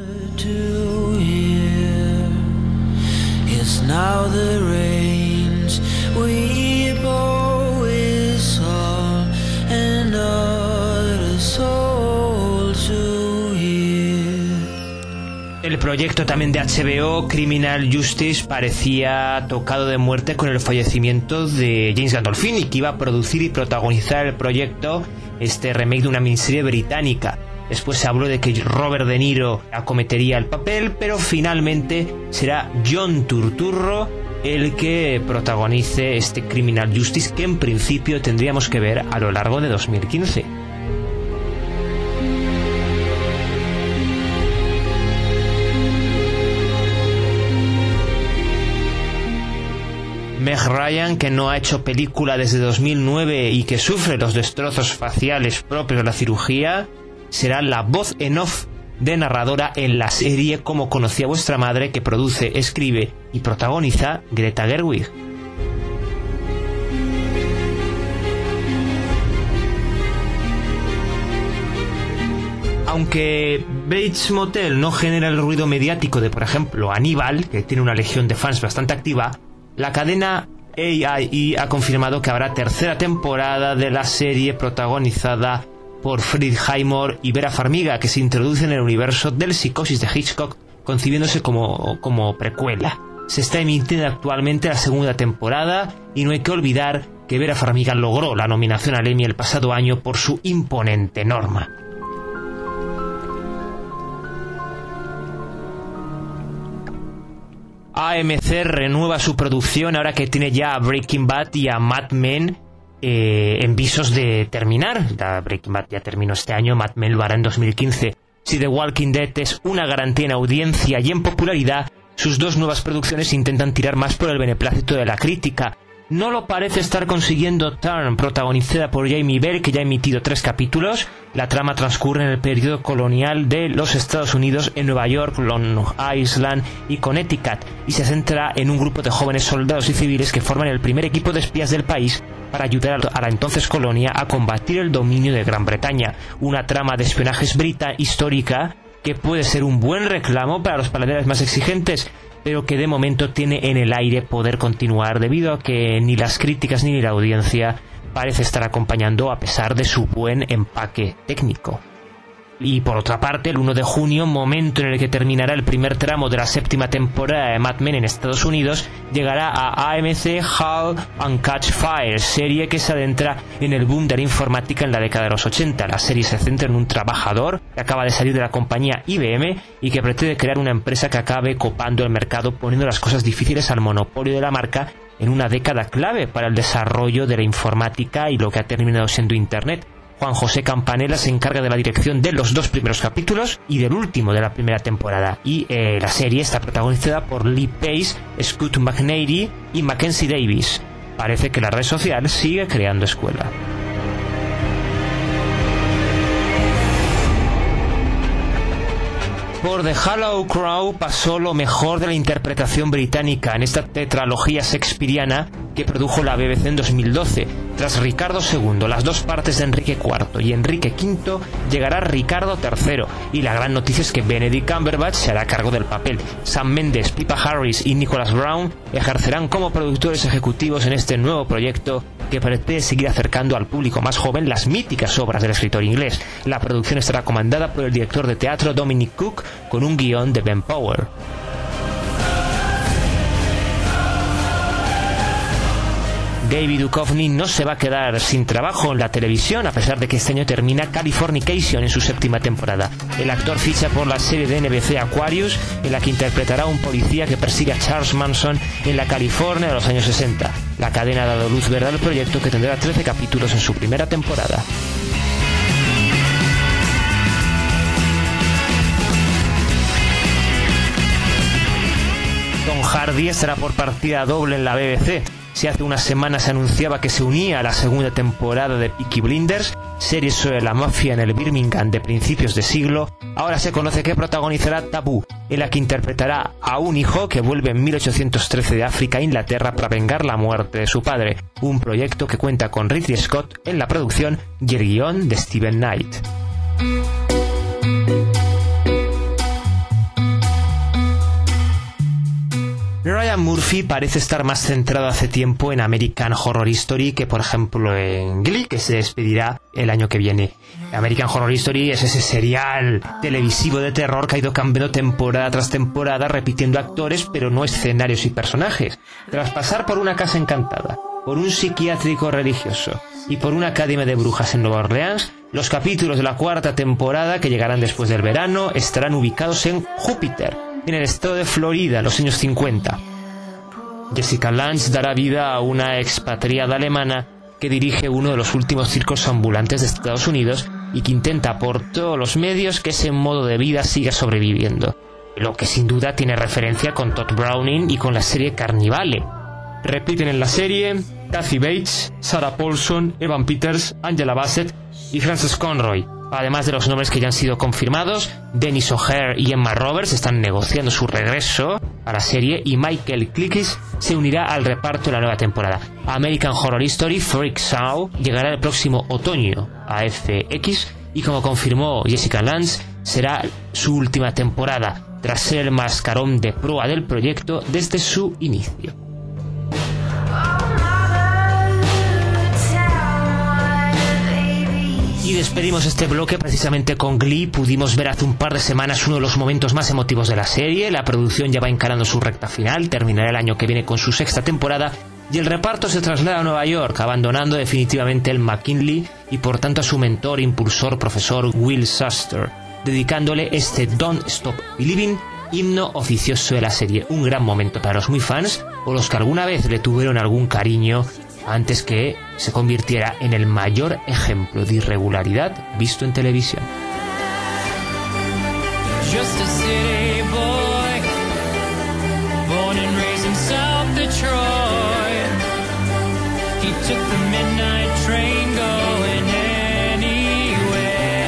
El proyecto también de H B O, Criminal Justice, parecía tocado de muerte con el fallecimiento de James Gandolfini, que iba a producir y protagonizar el proyecto, este remake de una miniserie británica. Después se habló de que Robert De Niro acometería el papel, pero finalmente será John Turturro el que protagonice este Criminal Justice, que en principio tendríamos que ver a lo largo de dos mil quince. Meg Ryan, que no ha hecho película desde dos mil nueve y que sufre los destrozos faciales propios de la cirugía, será la voz en off de narradora en la serie Cómo conocí a vuestra madre, que produce, escribe y protagoniza Greta Gerwig. Aunque Bates Motel no genera el ruido mediático de, por ejemplo, Aníbal, que tiene una legión de fans bastante activa, la cadena A I E ha confirmado que habrá tercera temporada de la serie protagonizada por Fred Highmore y Vera Farmiga, que se introduce en el universo del Psicosis de Hitchcock, concibiéndose como, como precuela. Se está emitiendo actualmente la segunda temporada y no hay que olvidar que Vera Farmiga logró la nominación al Emmy el pasado año por su imponente Norma. A M C renueva su producción ahora que tiene ya a Breaking Bad y a Mad Men eh, en visos de terminar. La Breaking Bad ya terminó este año, Mad Men lo hará en dos mil quince. Si The Walking Dead es una garantía en audiencia y en popularidad, sus dos nuevas producciones intentan tirar más por el beneplácito de la crítica. No lo parece estar consiguiendo Turn, protagonizada por Jamie Bell, que ya ha emitido tres capítulos. La trama transcurre en el periodo colonial de los Estados Unidos en Nueva York, Long Island y Connecticut, y se centra en un grupo de jóvenes soldados y civiles que forman el primer equipo de espías del país para ayudar a la entonces colonia a combatir el dominio de Gran Bretaña. Una trama de espionaje brita histórica que puede ser un buen reclamo para los paladares más exigentes, pero que de momento tiene en el aire poder continuar debido a que ni las críticas ni la audiencia parece estar acompañando a pesar de su buen empaque técnico. Y por otra parte, el uno de junio, momento en el que terminará el primer tramo de la séptima temporada de Mad Men en Estados Unidos, llegará a A M C Halt and Catch Fire, serie que se adentra en el boom de la informática en la década de los ochenta. La serie se centra en un trabajador que acaba de salir de la compañía I B M y que pretende crear una empresa que acabe copando el mercado, poniendo las cosas difíciles al monopolio de la marca en una década clave para el desarrollo de la informática y lo que ha terminado siendo Internet. Juan José Campanella se encarga de la dirección de los dos primeros capítulos y del último de la primera temporada. Y eh, la serie está protagonizada por Lee Pace, Scott McNairy y Mackenzie Davis. Parece que la red social sigue creando escuela. Por The Hollow Crow pasó lo mejor de la interpretación británica en esta tetralogía shakespeariana que produjo la B B C en dos mil doce. Tras Ricardo segundo, las dos partes de Enrique cuarto y Enrique quinto, llegará Ricardo tercero, y la gran noticia es que Benedict Cumberbatch se hará cargo del papel. Sam Mendes, Pippa Harris y Nicholas Brown ejercerán como productores ejecutivos en este nuevo proyecto que pretende seguir acercando al público más joven las míticas obras del escritor inglés. La producción estará comandada por el director de teatro Dominic Cook, con un guión de Ben Power. David Duchovny no se va a quedar sin trabajo en la televisión, a pesar de que este año termina Californication en su séptima temporada. El actor ficha por la serie de N B C Aquarius, en la que interpretará a un policía que persigue a Charles Manson en la California de los años sesenta. La cadena ha dado luz verde al proyecto, que tendrá trece capítulos en su primera temporada. Tom Hardy estará por partida doble en la B B C. Si hace unas semanas se anunciaba que se unía a la segunda temporada de Peaky Blinders, serie sobre la mafia en el Birmingham de principios de siglo, ahora se conoce que protagonizará Tabú, en la que interpretará a un hijo que vuelve en mil ochocientos trece de África a Inglaterra para vengar la muerte de su padre, un proyecto que cuenta con Ridley Scott en la producción y el guión de Steven Knight. Ryan Murphy parece estar más centrado hace tiempo en American Horror Story que, por ejemplo, en Glee, que se despedirá el año que viene. American Horror Story es ese serial televisivo de terror que ha ido cambiando temporada tras temporada, repitiendo actores pero no escenarios y personajes. Tras pasar por una casa encantada, por un psiquiátrico religioso y por una academia de brujas en Nueva Orleans, los capítulos de la cuarta temporada, que llegarán después del verano, estarán ubicados en Júpiter, en el estado de Florida, en los años cincuenta. Jessica Lange dará vida a una expatriada alemana que dirige uno de los últimos circos ambulantes de Estados Unidos y que intenta por todos los medios que ese modo de vida siga sobreviviendo, lo que sin duda tiene referencia con Todd Browning y con la serie Carnivale. Repiten en la serie Kathy Bates, Sarah Paulson, Evan Peters, Angela Bassett y Frances Conroy. Además de los nombres que ya han sido confirmados, Dennis O'Hare y Emma Roberts están negociando su regreso a la serie y Michael Clickis se unirá al reparto de la nueva temporada. American Horror Story Freak Show llegará el próximo otoño a F X y, como confirmó Jessica Lange, será su última temporada tras ser el mascarón de proa del proyecto desde su inicio. Y despedimos este bloque precisamente con Glee. Pudimos ver hace un par de semanas uno de los momentos más emotivos de la serie. La producción ya va encarando su recta final, terminará el año que viene con su sexta temporada y el reparto se traslada a Nueva York, abandonando definitivamente el McKinley y por tanto a su mentor e impulsor profesor Will Shuster, dedicándole este Don't Stop Believing, himno oficioso de la serie. Un gran momento para los muy fans o los que alguna vez le tuvieron algún cariño antes que se convirtiera en el mayor ejemplo de irregularidad visto en televisión. Just a city boy, born and raised in South Detroit. He took the midnight train going anywhere.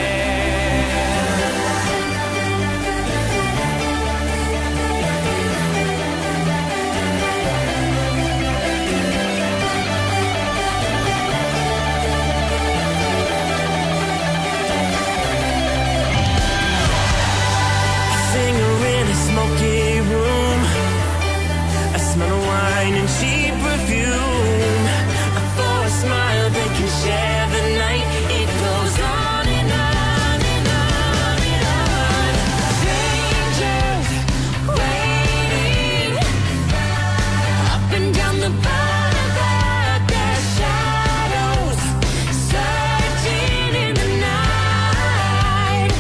And cheap perfume, for a smile they can share the night. It goes on and on and on and on. Strangers waiting up and down the boulevard. Their shadows searching in the night.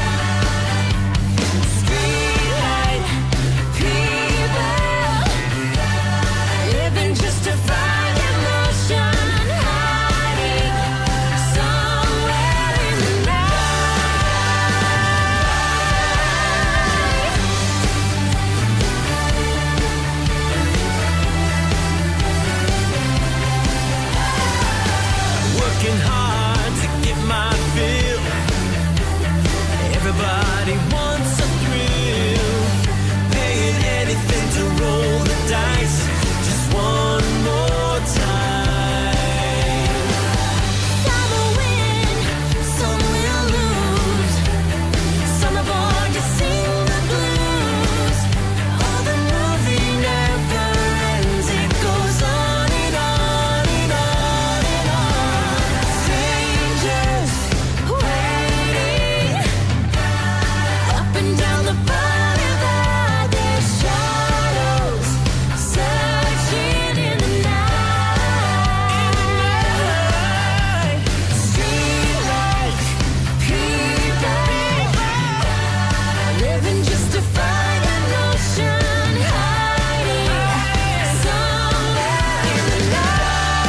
Streetlight people living just to find emotion, hiding somewhere in the night. Working hard to get my fill. Everybody wants a thrill, paying anything to roll the dice. Just one more time. Some will win, some will lose. Some are born to sing the blues. Oh, the movie never ends. It goes on and on and on and on. Strangers waiting up and down the boulevard. Their shadows searching in the night. Streetlight people living just to find an ocean, hiding somewhere in the night.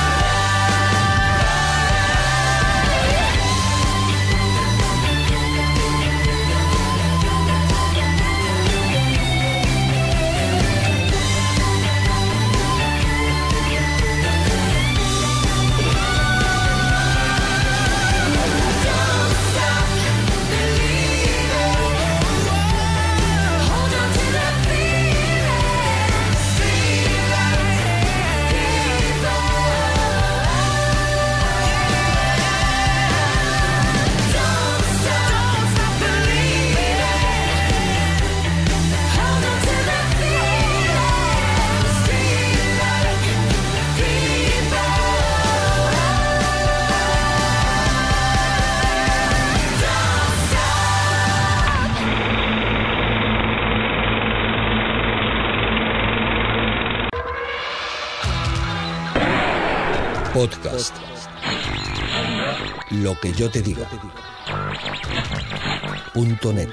Don't stop believing. Hold on to that feeling. Streetlight people. Don't stop believing. Hold on to that feeling. Streetlight people. Podcast. Lo que yo te diga. Punto net.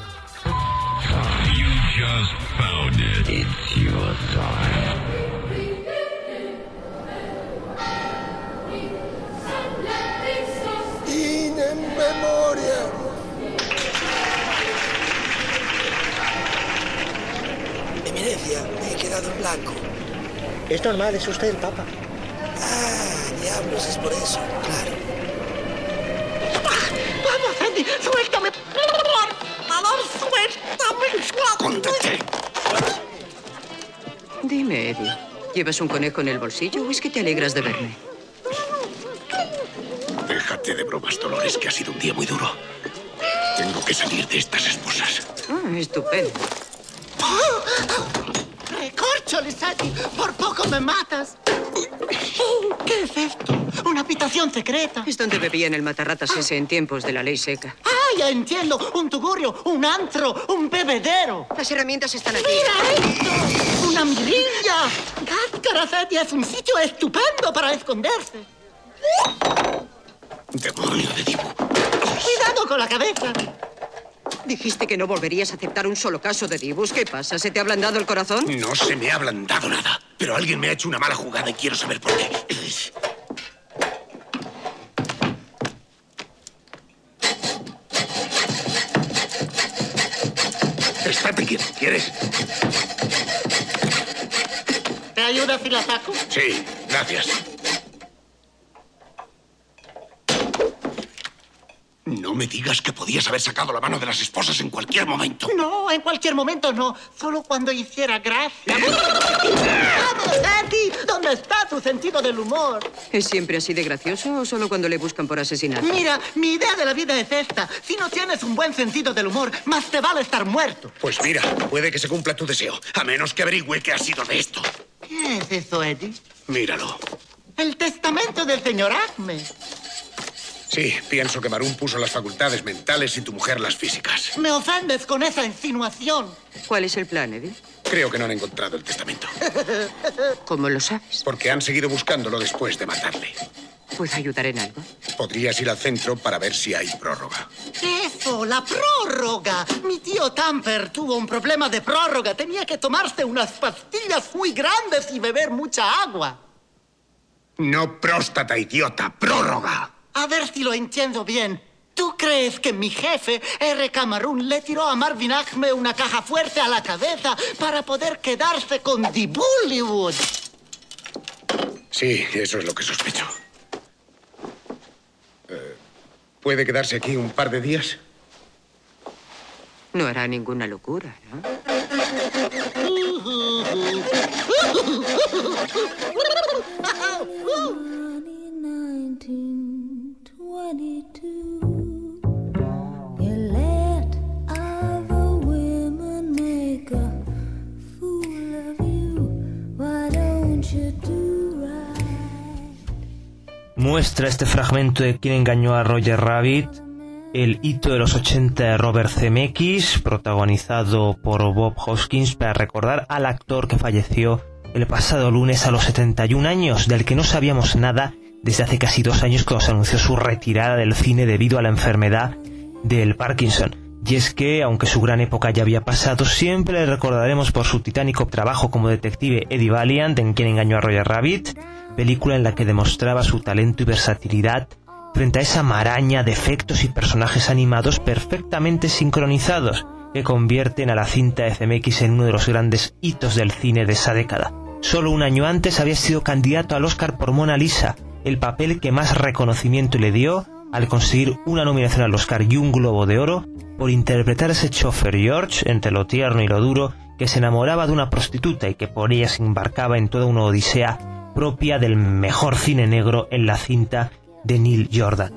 You just found it. It's your time. In memoria. Eminencia, me he quedado en blanco. Es normal, es usted el Papa. Ah, diablos, es por eso, claro. ¡Vamos! Eddie, suéltame. Por favor, suéltame. Cóntate. Dime, Eddie, ¿llevas un conejo en el bolsillo o es que te alegras de verme? Déjate de bromas, Dolores, que ha sido un día muy duro. Tengo que salir de estas esposas. Ah, estupendo. Recórcholis, Eddie. Por poco me matas. ¿Qué es esto? ¿Una habitación secreta? Es donde bebían el matarratas ese en tiempos de la ley seca. ¡Ah, ya entiendo! Un tugurio, un antro, un bebedero. Las herramientas están aquí. ¡Mira esto! ¡Una mirilla! ¡Cáscaras, Eddie! Es un sitio estupendo para esconderse. Demonio de Dibu. ¡Cuidado con la cabeza! Dijiste que no volverías a aceptar un solo caso de Dibus. ¿Qué pasa? ¿Se te ha ablandado el corazón? No se me ha ablandado nada, pero alguien me ha hecho una mala jugada y quiero saber por qué. Estate quieto, ¿quieres? ¿Te ayuda si la saco? Sí, gracias. No me digas que podías haber sacado la mano de las esposas en cualquier momento. No, en cualquier momento no. Solo cuando hiciera gracia. ¡Vamos, Eddie! ¿Dónde está tu sentido del humor? ¿Es siempre así de gracioso o solo cuando le buscan por asesinar? Mira, mi idea de la vida es esta. Si no tienes un buen sentido del humor, más te vale estar muerto. Pues mira, puede que se cumpla tu deseo, a menos que averigüe qué ha sido de esto. ¿Qué es eso, Eddie? Míralo. El testamento del señor Acme. Sí, pienso que Maroon puso las facultades mentales y tu mujer las físicas. Me ofendes con esa insinuación. ¿Cuál es el plan, Eddie? Creo que no han encontrado el testamento. ¿Cómo lo sabes? Porque han seguido buscándolo después de matarle. ¿Puedo ayudar en algo? Podrías ir al centro para ver si hay prórroga. Eso, la prórroga. Mi tío Tamper tuvo un problema de prórroga. Tenía que tomarse unas pastillas muy grandes y beber mucha agua. No próstata, idiota, prórroga. A ver si lo entiendo bien. ¿Tú crees que mi jefe, R. Camarón, le tiró a Marvin Acme una caja fuerte a la cabeza para poder quedarse con The Bollywood? Sí, eso es lo que sospecho. Eh, ¿Puede quedarse aquí un par de días? No hará ninguna locura, ¿no? Muestra este fragmento de Quién engañó a Roger Rabbit, el hito de los ochenta de Robert Zemeckis, protagonizado por Bob Hoskins, para recordar al actor que falleció el pasado lunes a los setenta y un años, del que no sabíamos nada desde hace casi dos años cuando se anunció su retirada del cine debido a la enfermedad del Parkinson. Y es que, aunque su gran época ya había pasado, siempre le recordaremos por su titánico trabajo como detective Eddie Valiant en Quién engañó a Roger Rabbit, película en la que demostraba su talento y versatilidad frente a esa maraña de efectos y personajes animados perfectamente sincronizados que convierten a la cinta de Zemeckis en uno de los grandes hitos del cine de esa década. Solo un año antes había sido candidato al Oscar por Mona Lisa, el papel que más reconocimiento le dio al conseguir una nominación al Oscar y un Globo de Oro por interpretar a ese chofer George, entre lo tierno y lo duro, que se enamoraba de una prostituta y que por ella se embarcaba en toda una odisea propia del mejor cine negro en la cinta de Neil Jordan.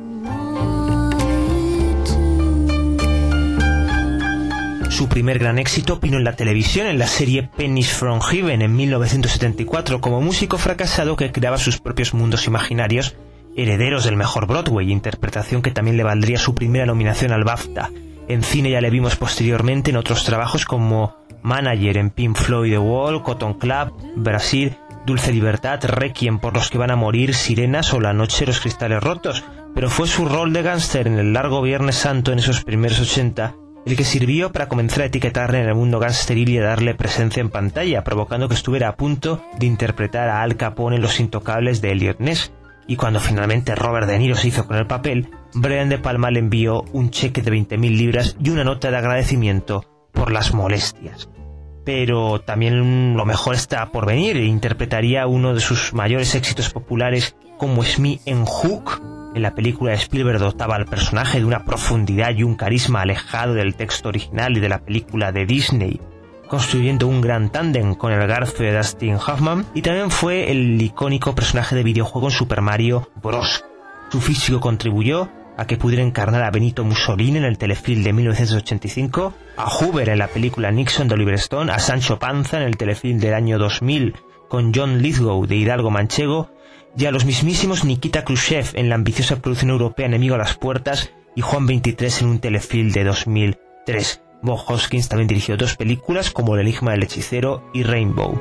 Su primer gran éxito vino en la televisión, en la serie Pennies from Heaven en mil novecientos setenta y cuatro, como músico fracasado que creaba sus propios mundos imaginarios, herederos del mejor Broadway, interpretación que también le valdría su primera nominación al BAFTA. En cine ya le vimos posteriormente en otros trabajos como Manager en Pink Floyd The Wall, Cotton Club, Brasil, Dulce Libertad, Requiem por los que van a morir, Sirenas o La noche de los cristales rotos, pero fue su rol de gángster en el largo Viernes Santo en esos primeros ochenta el que sirvió para comenzar a etiquetarle en el mundo gangsteril y a darle presencia en pantalla, provocando que estuviera a punto de interpretar a Al Capone en Los Intocables de Elliot Ness. Y cuando finalmente Robert De Niro se hizo con el papel, Brian De Palma le envió un cheque de veinte mil libras y una nota de agradecimiento por las molestias. Pero también lo mejor está por venir, e interpretaría uno de sus mayores éxitos populares como Smee en Hook, en la película de Spielberg dotaba al personaje de una profundidad y un carisma alejado del texto original y de la película de Disney, construyendo un gran tándem con el garfio de Dustin Hoffman, y también fue el icónico personaje de videojuego en Super Mario Bros. Su físico contribuyó a que pudiera encarnar a Benito Mussolini en el telefilm de mil novecientos ochenta y cinco, a Hoover en la película Nixon de Oliver Stone, a Sancho Panza en el telefilm del año dos mil con John Lithgow de Hidalgo Manchego, y a los mismísimos Nikita Khrushchev en la ambiciosa producción europea Enemigo a las puertas y Juan veintitrés en un telefilm de dos mil tres. Bob Hoskins también dirigió dos películas como El enigma del hechicero y Rainbow.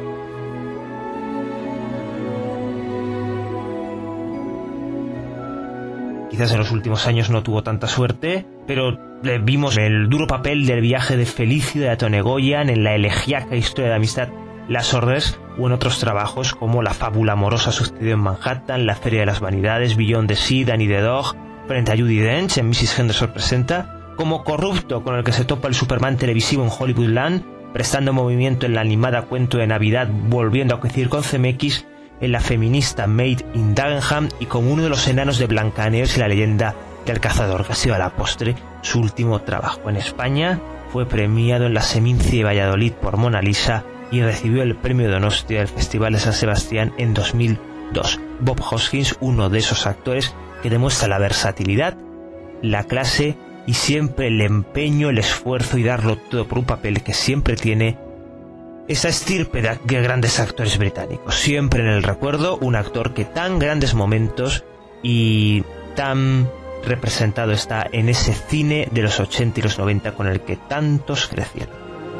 Quizás en los últimos años no tuvo tanta suerte, pero le vimos el duro papel del viaje de Felicio de Anton Egoyan, en la elegíaca historia de amistad Las Orders, o en otros trabajos como La fábula amorosa sucedió en Manhattan, La feria de las vanidades, Beyond the Sea, Danny the Dog, frente a Judi Dench en missus Henderson presenta, como Corrupto, con el que se topa el Superman televisivo en Hollywoodland, prestando movimiento en la animada Cuento de Navidad, volviendo a coincidir con C M X en la feminista Made in Dagenham, y como uno de los enanos de Blancanieves y la leyenda del cazador, que ha sido a la postre su último trabajo. En España fue premiado en la Seminci de Valladolid por Mona Lisa y recibió el premio Donostia del Festival de San Sebastián en dos mil dos. Bob Hoskins, uno de esos actores que demuestra la versatilidad, la clase y siempre el empeño, el esfuerzo y darlo todo por un papel que siempre tiene esa estirpe de grandes actores británicos. Siempre en el recuerdo, un actor que tan grandes momentos y tan representado está en ese cine de los ochenta y los noventa con el que tantos crecieron.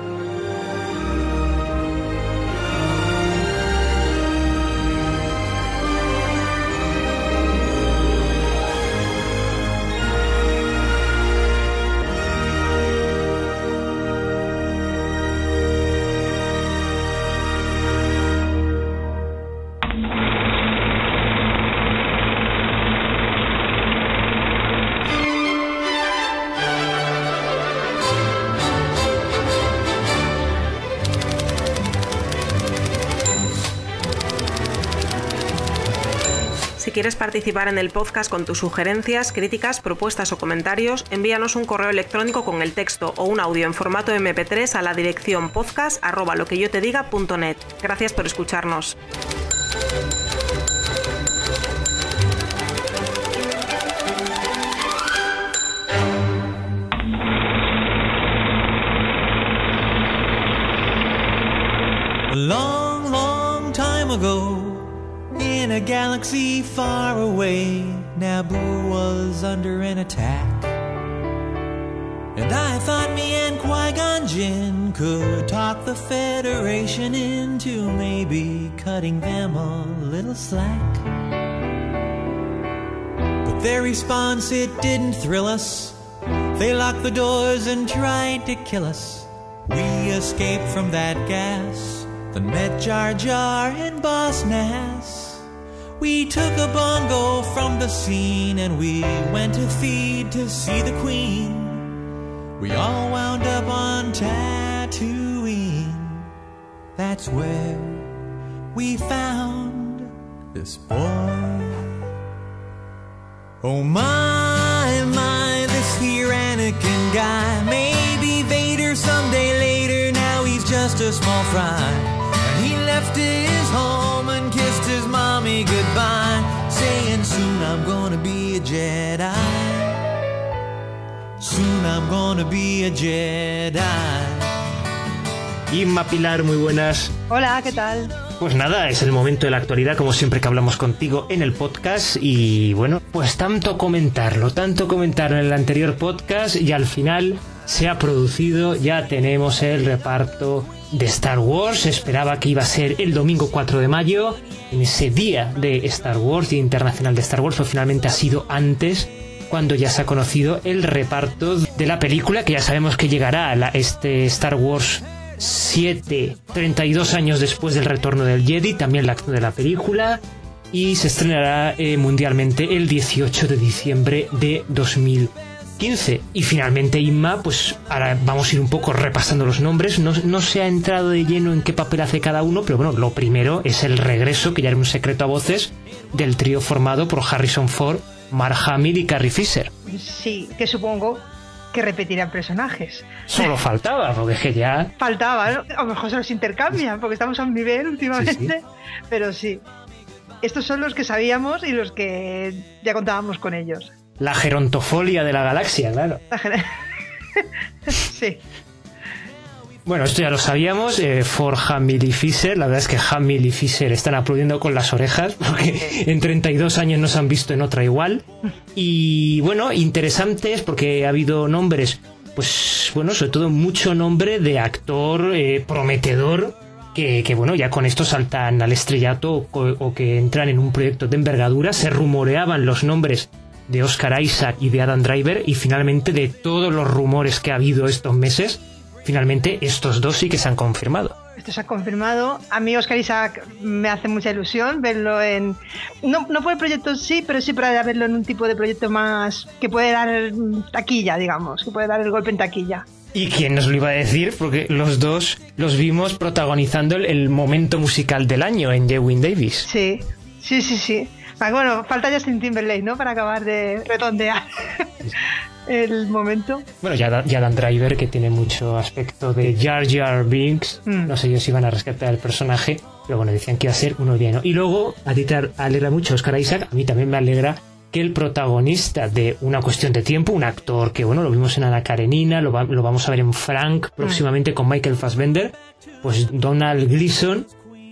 Si quieres participar en el podcast con tus sugerencias, críticas, propuestas o comentarios, envíanos un correo electrónico con el texto o un audio en formato eme pe tres a la dirección podcast arroba loqueyotediga punto net. Gracias por escucharnos. A long, long time ago, in a galaxy far away, Naboo was under an attack. And I thought me and Qui-Gon Jinn could talk the Federation into maybe cutting them a little slack. But their response, it didn't thrill us. They locked the doors and tried to kill us. We escaped from that gas, then met Jar Jar and Boss Nass. We took a bongo from the scene and we went to feed to see the Queen. We all wound up on Tatooine. That's where we found this boy. Oh my, my, this here Anakin guy. Maybe Vader someday later, now he's just a small fry. And he left his home and kissed his mommy goodbye, saying soon I'm gonna be a Jedi. Soon I'm gonna be a Jedi. Inma, Pilar, muy buenas. Hola, ¿qué tal? Pues nada, es el momento de la actualidad, como siempre que hablamos contigo en el podcast. Y bueno, pues tanto comentarlo, tanto comentarlo en el anterior podcast, y al final se ha producido, ya tenemos el reparto de Star Wars. Se esperaba que iba a ser el domingo cuatro de mayo, en ese día de Star Wars, Día Internacional de Star Wars, pero finalmente ha sido antes, cuando ya se ha conocido el reparto de la película, que ya sabemos que llegará a la, este Star Wars siete, treinta y dos años después del retorno del Jedi, también la acción de la película, y se estrenará eh, mundialmente el dieciocho de diciembre de dos mil quince. Y finalmente, Inma, pues ahora vamos a ir un poco repasando los nombres. No, no se ha entrado de lleno en qué papel hace cada uno, pero bueno, lo primero es el regreso, que ya era un secreto a voces, del trío formado por Harrison Ford, Mark Hamill y Carrie Fisher. Sí, que supongo que repetirán personajes. Solo faltaba, porque es que ya... Faltaba, ¿no? A lo mejor se los intercambian, porque estamos a un nivel últimamente. Sí, sí. Pero sí, estos son los que sabíamos y los que ya contábamos con ellos. La gerontofolia de la galaxia, claro. La ger... sí. Bueno, esto ya lo sabíamos, eh, for Hamill y Fisher. La verdad es que Hamill y Fisher están aplaudiendo con las orejas porque en treinta y dos años no se han visto en otra igual. Y bueno, interesantes porque ha habido nombres, pues bueno, sobre todo mucho nombre de actor eh, prometedor que, que bueno, ya con esto saltan al estrellato o, o que entran en un proyecto de envergadura. Se rumoreaban los nombres de Oscar Isaac y de Adam Driver y finalmente de todos los rumores que ha habido estos meses, finalmente estos dos sí que se han confirmado. Esto se ha confirmado. A mí Oscar Isaac me hace mucha ilusión verlo en... No, no por el proyecto sí, pero sí para verlo en un tipo de proyecto más que puede dar taquilla, digamos, que puede dar el golpe en taquilla. ¿Y quién nos lo iba a decir? Porque los dos los vimos protagonizando el, el momento musical del año en Llewyn Davis. Sí, sí, sí, sí. Bueno, falta Justin Timberlake, ¿no? Para acabar de redondear el momento. Bueno, ya, ya Dan Driver, que tiene mucho aspecto de Jar Jar Binks. Mm. No sé yo si iban a rescatar el personaje, pero bueno, decían que iba a ser uno bien. Y luego, a ti te alegra mucho Oscar Isaac, a mí también me alegra que el protagonista de Una cuestión de tiempo, un actor que, bueno, lo vimos en Ana Karenina, lo, va, lo vamos a ver en Frank próximamente mm. con Michael Fassbender, pues Donald Gleason,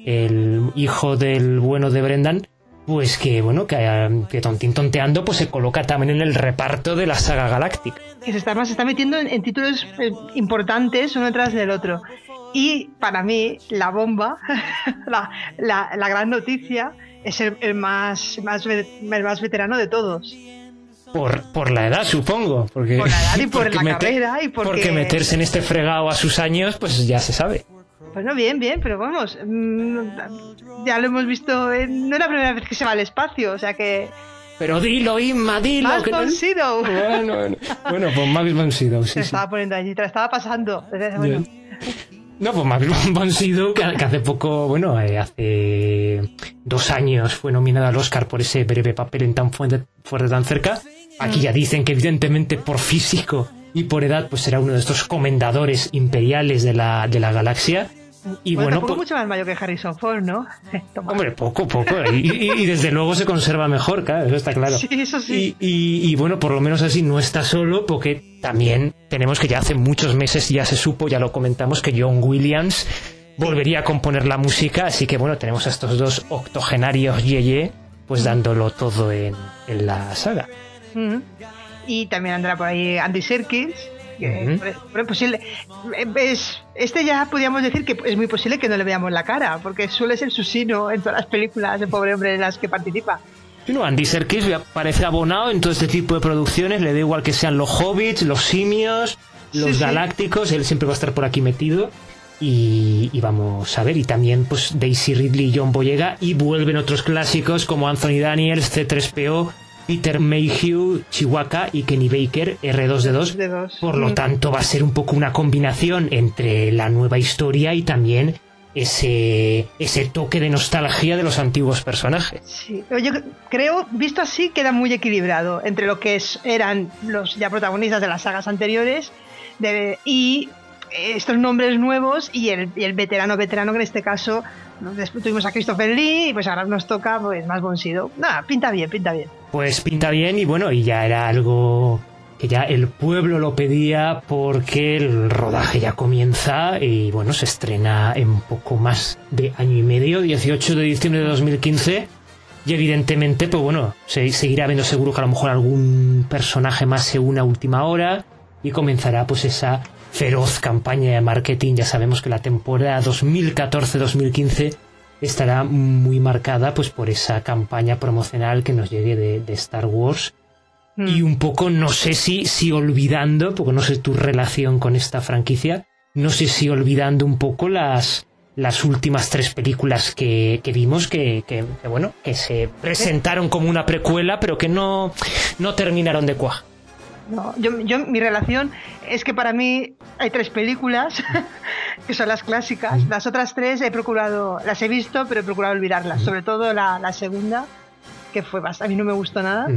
el hijo del bueno de Brendan, pues que, bueno, que, que tontín tonteando, pues se coloca también en el reparto de la saga galáctica. Que se está, más se está metiendo en, en títulos eh, importantes uno tras del otro. Y para mí, la bomba, la, la, la gran noticia, es el, el, más, más, el más veterano de todos. Por, por la edad, supongo. Porque, por la edad y por la meter, carrera. Y porque... porque meterse en este fregado a sus años, pues ya se sabe. Bueno, bien, bien, pero vamos, mmm, ya lo hemos visto, en, no es la primera vez que se va al espacio, o sea que... Pero dilo, Inma, dilo. Max que von no... Sydow. Bueno, bueno, bueno, pues Max von Sydow, sí, Se sí. estaba poniendo allí, te la estaba pasando. Bueno. No, pues Max von Sydow, que, que hace poco, bueno, eh, hace dos años fue nominado al Oscar por ese breve papel en Tan fuerte, fuerte tan cerca. Aquí ya dicen que evidentemente por físico y por edad pues será uno de estos comendadores imperiales de la, de la galaxia. Y bueno, bueno, tampoco pues, mucho más mayor que Harrison Ford, ¿no? Hombre, poco, poco. Y, y, y desde luego se conserva mejor, claro, eso está claro. Sí, eso sí. Y, y, y bueno, por lo menos así no está solo, porque también tenemos que ya hace muchos meses ya se supo, ya lo comentamos, que John Williams volvería a componer la música, así que bueno, tenemos a estos dos octogenarios yeye, pues dándolo todo en, en la saga. Mm-hmm. Y también andará por ahí Andy Serkis. Que uh-huh. es posible. Es, este ya podríamos decir que es muy posible que no le veamos la cara, porque suele ser su sino en todas las películas de pobre hombre en las que participa. No, Andy Serkis parece abonado en todo este tipo de producciones, le da igual que sean los hobbits, los simios, los sí, galácticos, sí. Él siempre va a estar por aquí metido. Y, y vamos a ver, y también pues Daisy Ridley y John Boyega, y vuelven otros clásicos como Anthony Daniels, C tres P O, Peter Mayhew, Chihuahua y Kenny Baker, R dos D dos. Por lo tanto, va a ser un poco una combinación entre la nueva historia y también ese, ese toque de nostalgia de los antiguos personajes. Sí, yo creo, visto así, queda muy equilibrado entre lo que es, eran los ya protagonistas de las sagas anteriores de, y estos nombres nuevos y el, y el veterano veterano que en este caso después tuvimos a Christopher Lee y pues ahora nos toca pues más von Sydow. Nada, pinta bien, pinta bien. Pues pinta bien y bueno, y ya era algo que ya el pueblo lo pedía porque el rodaje ya comienza y bueno, se estrena en poco más de año y medio, dieciocho de diciembre de dos mil quince, y evidentemente pues bueno, se seguirá viendo seguro que a lo mejor algún personaje más se une a última hora y comenzará pues esa feroz campaña de marketing. Ya sabemos que la temporada dos mil catorce dos mil quince estará muy marcada pues por esa campaña promocional que nos llegue de, de Star Wars mm. y un poco no sé si, si olvidando, porque no sé tu relación con esta franquicia, no sé si olvidando un poco las las últimas tres películas que, que vimos que, que, que bueno, que se presentaron como una precuela pero que no, no terminaron de cuajar. No, yo, yo, mi relación es que para mí hay tres películas que son las clásicas. Las otras tres he procurado, las he visto, pero he procurado olvidarlas. Sobre todo la, la segunda, que fue bastante, a mí no me gustó nada.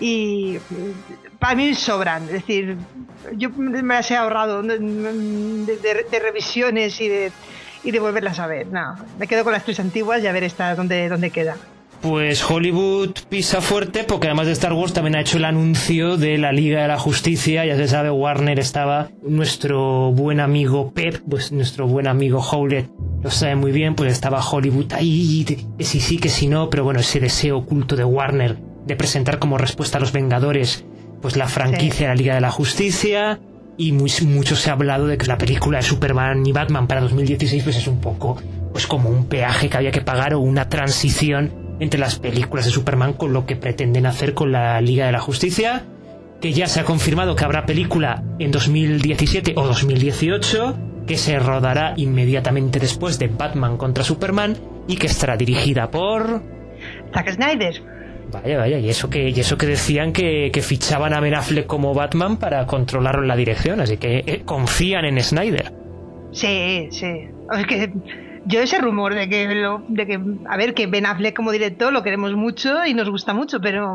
y para mí sobran, es decir, yo me las he ahorrado de, de, de revisiones y de, y de volverlas a ver. No, me quedo con las tres antiguas y a ver esta dónde, dónde queda. Pues Hollywood pisa fuerte porque además de Star Wars también ha hecho el anuncio de la Liga de la Justicia. Ya se sabe, Warner estaba, nuestro buen amigo Pep, pues nuestro buen amigo Howlett lo sabe muy bien, pues estaba Hollywood ahí, que sí sí, que sí no, pero bueno, ese deseo oculto de Warner de presentar como respuesta a los Vengadores pues la franquicia sí. de la Liga de la Justicia. Y muy, mucho se ha hablado de que la película de Superman y Batman para dos mil dieciséis pues es un poco pues como un peaje que había que pagar o una transición entre las películas de Superman con lo que pretenden hacer con la Liga de la Justicia, que ya se ha confirmado que habrá película en dos mil diecisiete o dos mil dieciocho, que se rodará inmediatamente después de Batman contra Superman y que estará dirigida por Zack Snyder. Vaya, vaya, y eso que, y eso que decían que, que fichaban a Ben Affleck como Batman para controlarlo en la dirección, así que eh, confían en Snyder. Sí, sí. Es que yo ese rumor de que, lo, de que, a ver, que Ben Affleck como director lo queremos mucho y nos gusta mucho, pero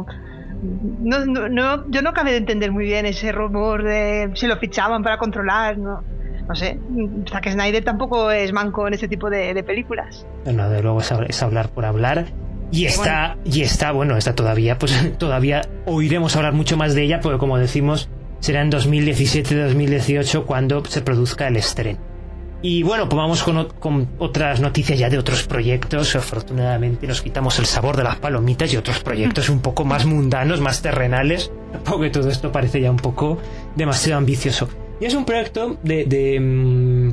no, no, no, yo no acabé de entender muy bien ese rumor de si lo fichaban para controlar, no, no sé. Zack Snyder tampoco es manco en ese tipo de, de películas. No, de luego es, es hablar por hablar. Y está, bueno. y está, bueno, está todavía, pues todavía oiremos hablar mucho más de ella, porque como decimos, será en dos mil diecisiete dos mil dieciocho cuando se produzca el estreno. Y bueno, pues vamos con, con otras noticias ya de otros proyectos. Afortunadamente nos quitamos el sabor de las palomitas y otros proyectos un poco más mundanos, más terrenales, porque todo esto parece ya un poco demasiado ambicioso. Y es un proyecto de... de mmm,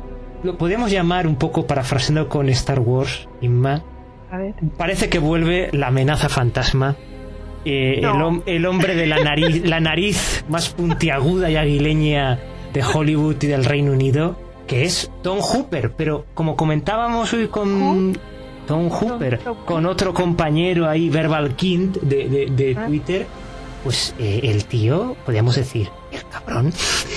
lo podemos llamar un poco, parafraseando con Star Wars, Inma. A ver. Parece que vuelve la amenaza fantasma. Eh, no. el, el hombre de la nariz, la nariz más puntiaguda y aguileña de Hollywood y del Reino Unido, que es Tom Hooper. Pero como comentábamos hoy con ¿Who? Tom Hooper, Tom, Tom. con otro compañero ahí, Verbal Kint, de, de, de ¿Ah? Twitter, pues eh, el tío, podríamos decir, el cabrón,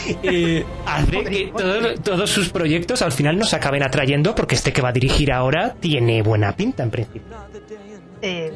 eh, hace que todo, todos sus proyectos al final nos acaben atrayendo, porque este que va a dirigir ahora tiene buena pinta en principio. Eh,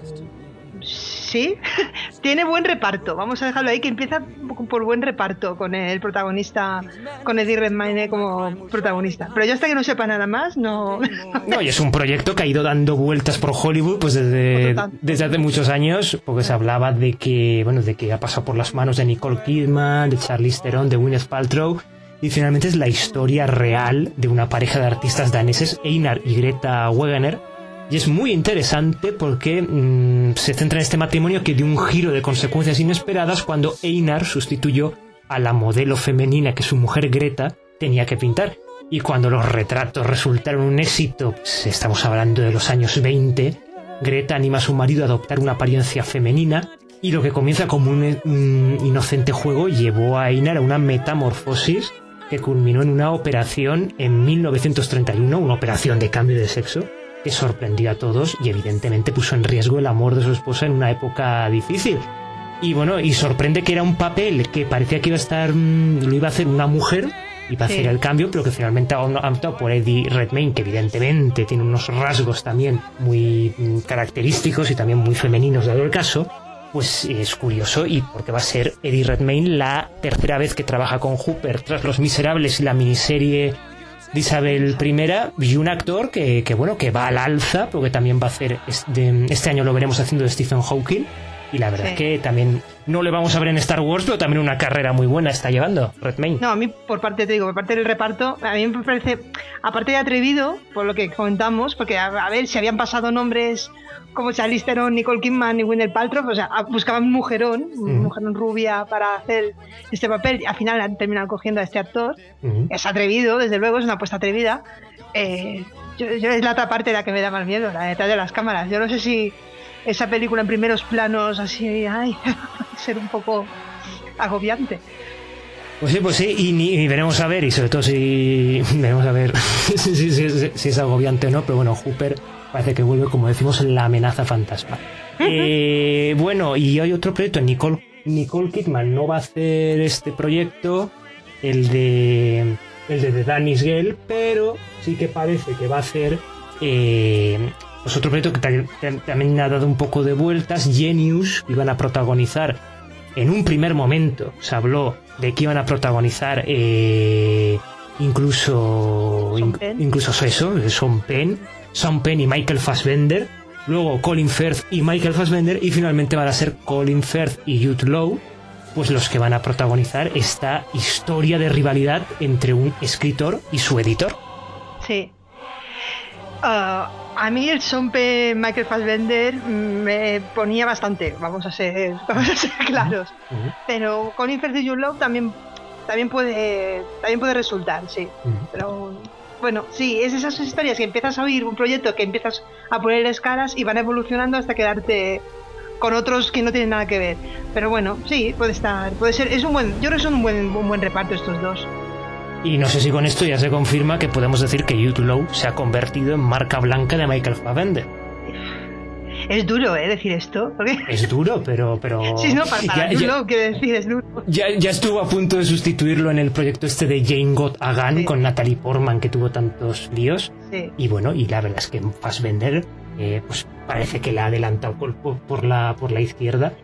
sí, tiene buen reparto. Vamos a dejarlo ahí, que empieza por buen reparto con el protagonista, con Eddie Redmayne como protagonista. Pero yo hasta que no sepa nada más, no... No, y es un proyecto que ha ido dando vueltas por Hollywood pues desde, desde hace muchos años, porque se hablaba de que, bueno, de que ha pasado por las manos de Nicole Kidman, de Charlize Theron, de Gwyneth Paltrow, y finalmente es la historia real de una pareja de artistas daneses, Einar y Greta Wegener. Y es muy interesante porque mmm, se centra en este matrimonio que dio un giro de consecuencias inesperadas cuando Einar sustituyó a la modelo femenina que su mujer Greta tenía que pintar. Y cuando los retratos resultaron un éxito, pues estamos hablando de los años veinte, Greta anima a su marido a adoptar una apariencia femenina, y lo que comienza como un, un inocente juego llevó a Einar a una metamorfosis que culminó en una operación en mil novecientos treinta y uno, una operación de cambio de sexo, que sorprendió a todos y evidentemente puso en riesgo el amor de su esposa en una época difícil. Y bueno, y sorprende que era un papel que parecía que iba a estar, mmm, lo iba a hacer una mujer, iba a hacer sí. el cambio, pero que finalmente ha optado por Eddie Redmayne, que evidentemente tiene unos rasgos también muy mmm, característicos y también muy femeninos, dado el caso. Pues es curioso, y porque va a ser Eddie Redmayne la tercera vez que trabaja con Hooper tras Los Miserables y la miniserie de Isabel I, y un actor que, que bueno, que va al alza, porque también va a hacer este, este año lo veremos haciendo de Stephen Hawking, y la verdad sí. es que también no le vamos a ver en Star Wars, pero también una carrera muy buena está llevando Redmayne. No, a mí por parte, te digo, por parte del reparto, a mí me parece, aparte de atrevido, por lo que comentamos, porque a, a ver, si habían pasado nombres como Charlize Theron, Nicole Kidman y Gwyneth Paltrow, o sea, buscaban un mujerón, uh-huh. un mujerón rubia para hacer este papel, y al final han terminado cogiendo a este actor. Uh-huh. Es atrevido, desde luego, es una apuesta atrevida. Eh, yo, yo es la otra parte la que me da más miedo, la detrás de las cámaras. Yo no sé si esa película en primeros planos así, ay, ser un poco agobiante. Pues sí, pues sí, y, y veremos a ver, y sobre todo si veremos a ver si, si, si, si es agobiante o no, pero bueno, Hooper parece que vuelve, como decimos, la amenaza fantasma. Uh-huh. Eh, bueno, y hay otro proyecto, Nicole, Nicole Kidman no va a hacer este proyecto, el de el de The Danish Girl, pero sí que parece que va a hacer eh, pues otro proyecto que también ha dado un poco de vueltas, Genius, que iban a protagonizar En un primer momento se habló de que iban a protagonizar eh, incluso in, incluso eso, Sean Penn, Sean Penn y Michael Fassbender, luego Colin Firth y Michael Fassbender, y finalmente van a ser Colin Firth y Jude Law pues los que van a protagonizar esta historia de rivalidad entre un escritor y su editor. Sí. Uh, a mí el Sean Penn, Michael Fassbender me ponía bastante, vamos a ser, vamos a ser claros. Uh-huh. Pero Colin Firth y Jude Law también, también puede también puede resultar, sí. Uh-huh. Pero bueno, sí, es esas historias que empiezas a oír un proyecto que empiezas a ponerles caras y van evolucionando hasta quedarte con otros que no tienen nada que ver. Pero bueno, sí, puede estar, puede ser, es un buen, yo creo que son un buen, un buen reparto estos dos. Y no sé si con esto ya se confirma que podemos decir que Jude Law se ha convertido en marca blanca de Michael Fassbender. Es duro, ¿eh? Decir esto. ¿Por qué? Es duro, pero... pero... Sí, no, para, para ya, Jude Law, quiero decir, es duro. Ya, ya estuvo a punto de sustituirlo en el proyecto este de Jane Got a Gun, sí, con Natalie Portman, que tuvo tantos líos. Sí. Y bueno, y la verdad es que Fassbender eh, pues parece que la ha adelantado por, por, por, la, por la izquierda.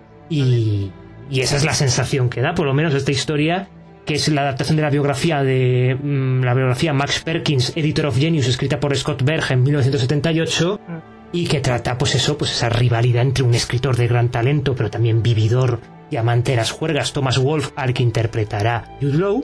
Y, y esa es la sensación que da, por lo menos, esta historia, que es la adaptación de la biografía de mmm, la biografía Max Perkins, Editor of Genius, escrita por Scott Berg en mil novecientos setenta y ocho, y que trata pues eso, pues esa rivalidad entre un escritor de gran talento, pero también vividor y amante de las juergas, Thomas Wolfe, al que interpretará Jude Law,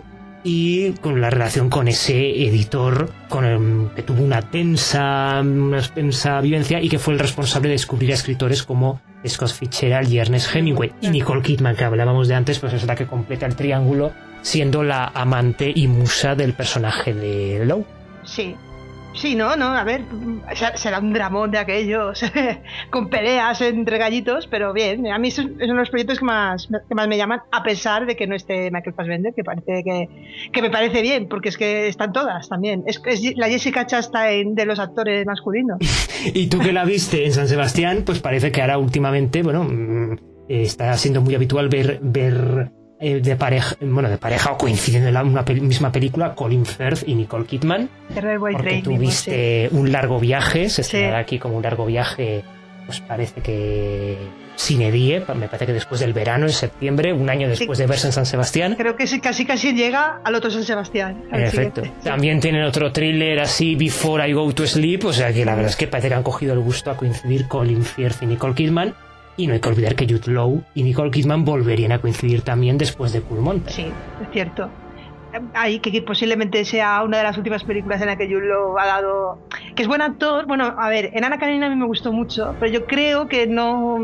y con la relación con ese editor con el, que tuvo una tensa, una tensa vivencia y que fue el responsable de descubrir a escritores como Scott Fitzgerald y Ernest Hemingway. Y Nicole Kidman, que hablábamos de antes, pues es la que completa el triángulo, siendo la amante y musa del personaje de Law. Sí, sí, no, no, a ver, será un dramón de aquellos, con peleas entre gallitos, pero bien, a mí es uno de los proyectos que más, que más me llaman, a pesar de que no esté Michael Fassbender, que parece que, que me parece bien, porque es que están todas también, es, es la Jessica Chastain de los actores masculinos. Y tú que la viste en San Sebastián, pues parece que ahora últimamente, bueno, está siendo muy habitual ver... ver de pareja, bueno, de pareja o coincidiendo en la una pel- misma película, Colin Firth y Nicole Kidman, porque tuviste sí. un largo viaje, se estrenará sí. aquí como un largo viaje, pues parece que sin edie, me parece que después del verano, en septiembre, un año después sí. de verse en San Sebastián. Creo que sí, casi casi llega al otro San Sebastián. Perfecto. También tienen otro thriller así, Before I Go to Sleep, o sea que la verdad es que parece que han cogido el gusto a coincidir Colin Firth y Nicole Kidman. Y no hay que olvidar que Jude Law y Nicole Kidman volverían a coincidir también después de Cool Mountain. Sí, es cierto. Ahí que posiblemente sea una de las últimas películas en la que Jude Law ha dado... Que es buen actor. Bueno, a ver, en Anna Karenina a mí me gustó mucho, pero yo creo que no...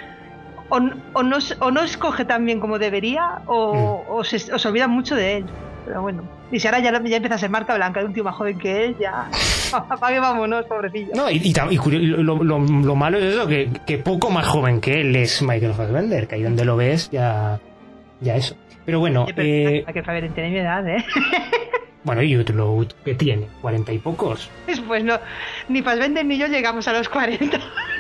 O, o, no, o no escoge tan bien como debería, o, mm. o, se, o se olvida mucho de él. Pero bueno, y si ahora ya, ya empieza a ser marca blanca de un tío más joven que él, ya apague, vámonos, pobrecillo. No, y, y, y lo, lo, lo malo es eso, que, que poco más joven que él es Michael Fassbender, que ahí donde lo ves ya, ya eso. Pero bueno, Oye, pero eh, Michael Fassbender tiene mi edad, ¿eh? Bueno, y Jude Law, ¿qué tiene? ¿Cuarenta y pocos? Pues no, ni Fassbender ni yo llegamos a los cuarenta.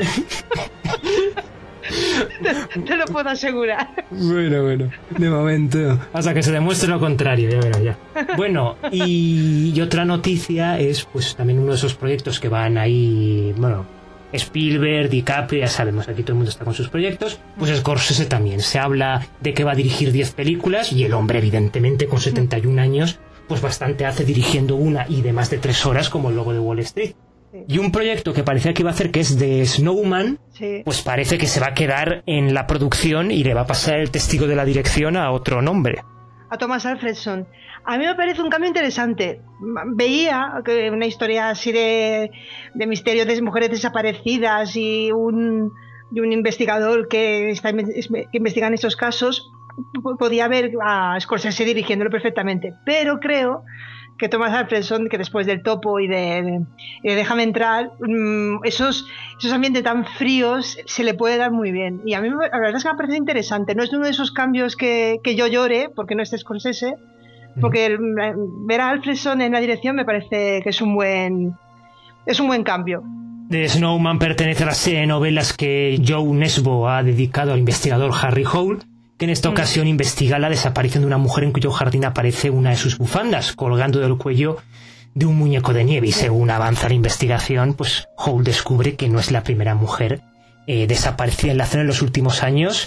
Te, te lo puedo asegurar. Bueno, bueno, de momento, hasta que se demuestre lo contrario, ya verás ya. Bueno, y, y otra noticia es pues también uno de esos proyectos que van ahí, bueno, Spielberg, DiCaprio, ya sabemos, aquí todo el mundo está con sus proyectos, pues Scorsese también, se habla de que va a dirigir diez películas y el hombre evidentemente con setenta y un años, pues bastante hace dirigiendo una y de más de tres horas como el Lobo de Wall Street. Y un proyecto que parecía que iba a hacer, que es de Snowman, sí. pues parece que se va a quedar en la producción y le va a pasar el testigo de la dirección a otro nombre. A Thomas Alfredson. A mí me parece un cambio interesante. Veía que una historia así de, de misterio de mujeres desaparecidas y un, y un investigador que, está, que investiga en estos casos, podía ver a Scorsese dirigiéndolo perfectamente. Pero creo que Thomas Alfredson, que después del Topo y de, de, de Déjame entrar, mmm, esos, esos ambientes tan fríos se le puede dar muy bien. Y a mí la verdad es que me parece interesante. No es uno de esos cambios que, que yo llore, porque no es Scorsese, porque el, ver a Alfredson en la dirección me parece que es un buen, es un buen cambio. The Snowman pertenece a la serie de novelas que Joe Nesbo ha dedicado al investigador Harry Hole, que en esta ocasión investiga la desaparición de una mujer en cuyo jardín aparece una de sus bufandas colgando del cuello de un muñeco de nieve, y según avanza la investigación, pues Hole descubre que no es la primera mujer eh, desaparecida en la zona en los últimos años,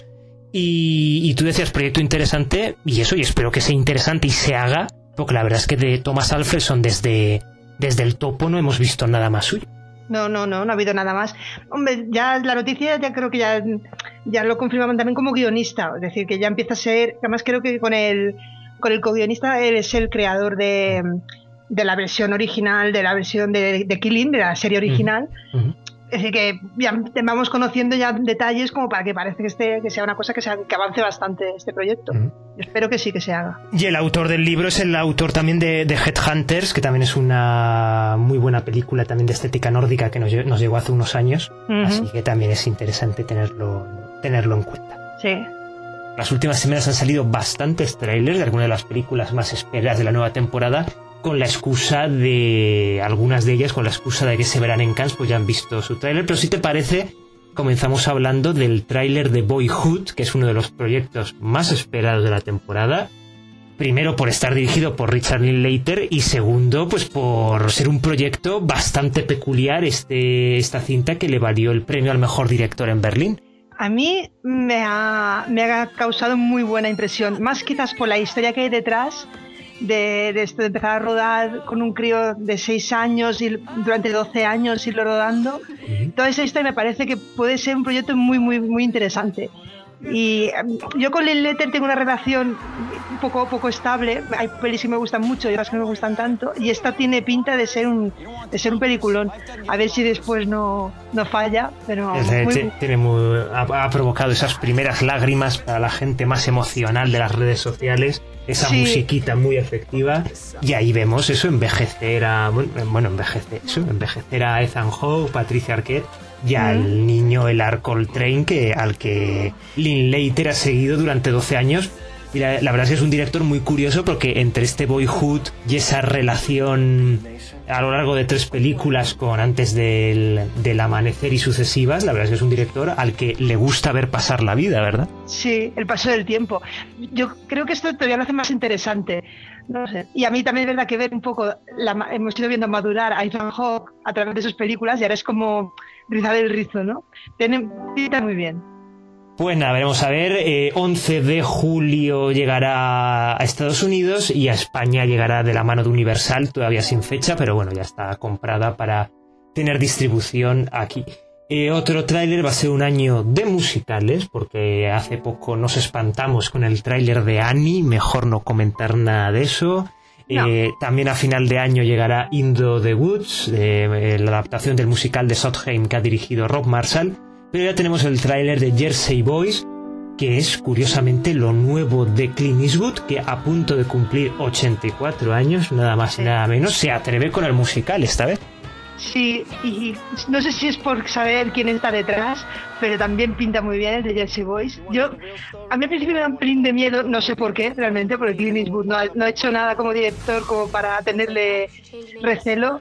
Y, y tú decías proyecto interesante, y eso, y espero que sea interesante y se haga, porque la verdad es que de Thomas Alfredson desde, desde El Topo no hemos visto nada más suyo. No, no, no, no ha habido nada más. Hombre, ya la noticia ya creo que ya, ya lo confirmaban también como guionista, es decir, que ya empieza a ser, además creo que con el, con el co-guionista él es el creador de, de la versión original, de la versión de, de Killing, de la serie original. Uh-huh. Es decir, que ya vamos conociendo ya detalles como para que parezca que, esté, que sea una cosa que, sea, que avance bastante este proyecto. Uh-huh. Espero que sí que se haga. Y el autor del libro es el autor también de, de Headhunters, que también es una muy buena película también de estética nórdica que nos, nos llegó hace unos años. Uh-huh. Así que también es interesante tenerlo, tenerlo en cuenta. Sí. Las últimas semanas han salido bastantes trailers de algunas de las películas más esperadas de la nueva temporada, con la excusa de, algunas de ellas, con la excusa de que se verán en Cannes, pues ya han visto su tráiler. Pero si te parece, comenzamos hablando del tráiler de Boyhood, que es uno de los proyectos más esperados de la temporada. Primero, por estar dirigido por Richard Linklater, y segundo, pues por ser un proyecto bastante peculiar, este, esta cinta que le valió el premio al mejor director en Berlín. A mí me ha, me ha causado muy buena impresión, más quizás por la historia que hay detrás. De, de esto de empezar a rodar con un crío de seis años y durante doce años irlo rodando. Uh-huh. Toda esa historia me parece que puede ser un proyecto muy muy muy interesante. Y yo con Linklater tengo una relación un poco, poco estable. Hay pelis que me gustan mucho y otras que no me gustan tanto, y esta tiene pinta de ser un, de ser un peliculón. A ver si después no, no falla, pero muy... Tiene muy, ha, ha provocado esas primeras lágrimas para la gente más emocional de las redes sociales. Esa sí. musiquita muy efectiva, y ahí vemos eso, envejecer a bueno, envejecer eso, envejecer a Ethan Hawke, Patricia Arquette y mm. al niño Elar Coltrane, que al que Linklater ha seguido durante doce años. Y la, la verdad es que es un director muy curioso, porque entre este Boyhood y esa relación a lo largo de tres películas con Antes del, del Amanecer y sucesivas, la verdad es que es un director al que le gusta ver pasar la vida, ¿verdad? Sí, el paso del tiempo. Yo creo que esto todavía lo hace más interesante. No sé. Y a mí también es verdad que ver un poco, la, hemos ido viendo madurar a Ethan Hawke a través de sus películas, y ahora es como rizar el rizo, ¿no? Tiene pinta muy bien. Pues nada, veremos a ver. Eh, once de julio llegará a Estados Unidos, y a España llegará de la mano de Universal, todavía sin fecha, pero bueno, ya está comprada para tener distribución aquí. Eh, otro tráiler va a ser un año de musicales, porque hace poco nos espantamos con el tráiler de Annie, mejor no comentar nada de eso. No. Eh, también a final de año llegará Into the Woods, eh, la adaptación del musical de Sondheim que ha dirigido Rob Marshall. Pero ya tenemos el tráiler de Jersey Boys, que es curiosamente lo nuevo de Clint Eastwood, que a punto de cumplir ochenta y cuatro años, nada más y nada menos, se atreve con el musical esta vez. Sí, y no sé si es por saber quién está detrás, pero también pinta muy bien el de Jersey Boys. Yo, a mí al principio me da un pelín de miedo, no sé por qué realmente, porque Clint Eastwood no ha, no ha hecho nada como director como para tenerle recelo,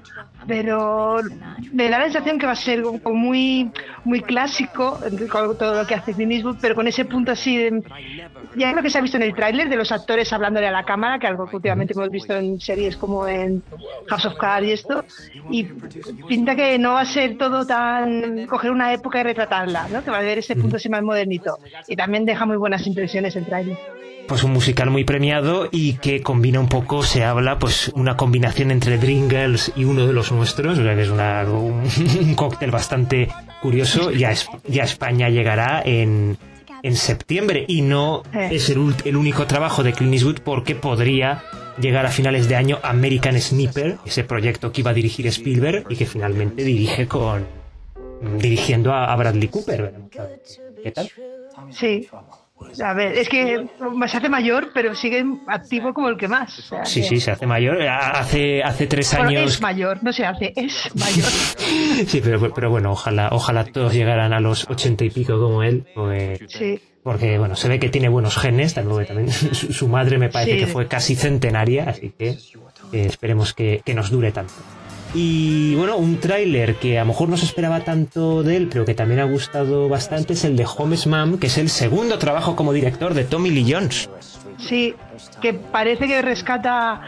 pero me da la sensación que va a ser como muy, muy clásico con todo lo que hace Clint Eastwood, pero con ese punto así de... Ya creo que se ha visto en el tráiler de los actores hablándole a la cámara, que algo que últimamente hemos visto en series como en House of Cards y esto, y pinta que no va a ser todo tan... coger una época y retratarla, ¿no? Que va a haber ese punto así más modernito. Y también deja muy buenas impresiones el tráiler. Pues un musical muy premiado, y que combina un poco, se habla, pues una combinación entre Dreamgirls y Uno de los Nuestros, o sea que es una, un, un cóctel bastante curioso. Ya, es, ya España llegará en... en septiembre, y no eh. es el, el único trabajo de Clint Eastwood, porque podría llegar a finales de año American Sniper, ese proyecto que iba a dirigir Spielberg y que finalmente dirige con dirigiendo a, a Bradley Cooper. ¿Qué tal? Sí, a ver, es que se hace mayor, pero sigue activo como el que más. O sea, sí, que... sí, se hace mayor. Hace, hace tres años... Bueno, es mayor, no se hace, es mayor. Sí, pero, pero bueno, ojalá, ojalá todos llegaran a los ochenta y pico como él. Pues... Sí. Porque, bueno, se ve que tiene buenos genes, también, también su, su madre me parece sí. que fue casi centenaria, así que eh, esperemos que, que nos dure tanto. Y bueno, un tráiler que a lo mejor no se esperaba tanto de él, pero que también ha gustado bastante, es el de Home's Mom, que es el segundo trabajo como director de Tommy Lee Jones. Sí, que parece que rescata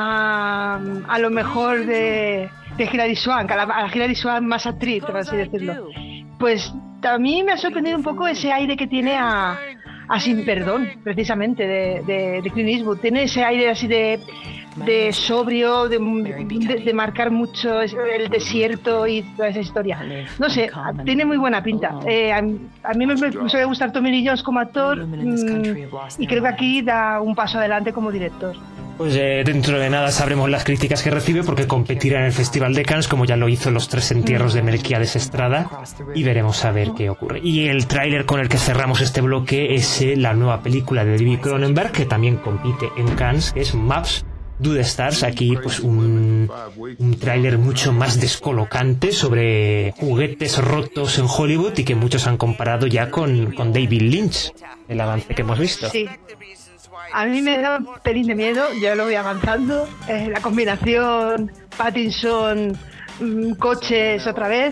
a, a lo mejor de, de Hilary Swank, a la, a la Hilary Swank más actriz, por así decirlo. Pues a mí me ha sorprendido un poco ese aire que tiene a, a Sin Perdón, precisamente, de, de, de Clint Eastwood. Tiene ese aire así de, de sobrio, de, de, de marcar mucho el desierto y toda esa historia. No sé, tiene muy buena pinta. Eh, a, a mí me, me suele gustar Tommy Lee Jones como actor mmm, y creo que aquí da un paso adelante como director. Pues eh, dentro de nada sabremos las críticas que recibe, porque competirá en el Festival de Cannes, como ya lo hizo Los Tres Entierros de Melquiades Estrada, y veremos a ver qué ocurre. Y el tráiler con el que cerramos este bloque es eh, la nueva película de David Cronenberg, que también compite en Cannes, que es Maps to the Stars. Aquí pues un, un tráiler mucho más descolocante sobre juguetes rotos en Hollywood, y que muchos han comparado ya con, con David Lynch, el avance que hemos visto. Sí. A mí me da un pelín de miedo, yo lo voy avanzando. Eh, la combinación Pattinson, mmm, coches otra vez.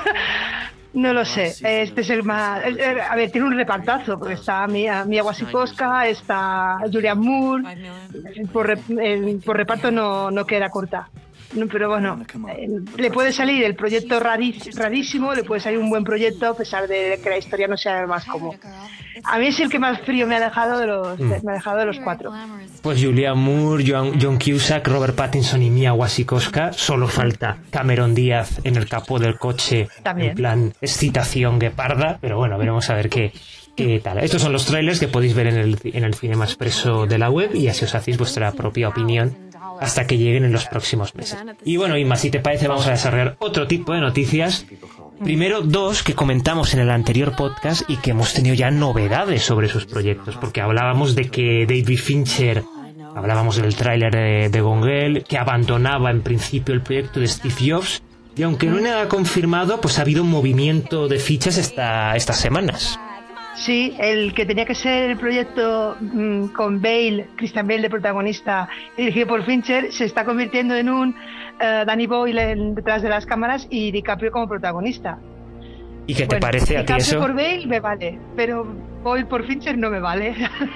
No lo sé. Este es el más. A ver, tiene un repartazo, porque está Mia, Mia Wasikowska, está Julianne Moore. Por, eh, por reparto no, no queda corta. No, pero bueno, eh, le puede salir el proyecto raris, rarísimo, le puede salir un buen proyecto, a pesar de que la historia no sea más común. A mí es el que más frío me ha dejado de los, mm. me ha dejado de los cuatro. Pues Julianne Moore, John, John Cusack, Robert Pattinson y Mia Wasikowska. Solo falta Cameron Díaz en el capó del coche. También. En plan excitación gueparda, pero bueno, veremos a ver qué, qué tal. Estos son los trailers que podéis ver en el, en el Cinema Expresso de la web, y así os hacéis vuestra propia opinión hasta que lleguen en los próximos meses. Y bueno, Inma, si te parece, vamos a desarrollar otro tipo de noticias. Primero, dos que comentamos en el anterior podcast y que hemos tenido ya novedades sobre sus proyectos, porque hablábamos de que David Fincher, hablábamos del tráiler de, de Gone Girl, que abandonaba en principio el proyecto de Steve Jobs, y aunque no era confirmado, pues ha habido un movimiento de fichas esta, estas semanas. Sí, el que tenía que ser el proyecto mmm, con Bale, Christian Bale de protagonista, dirigido por Fincher, se está convirtiendo en un uh, Danny Boyle en, detrás de las cámaras y DiCaprio como protagonista. ¿Y qué te bueno, parece a ti eso? DiCaprio por Bale me vale, pero Boyle por Fincher no me vale.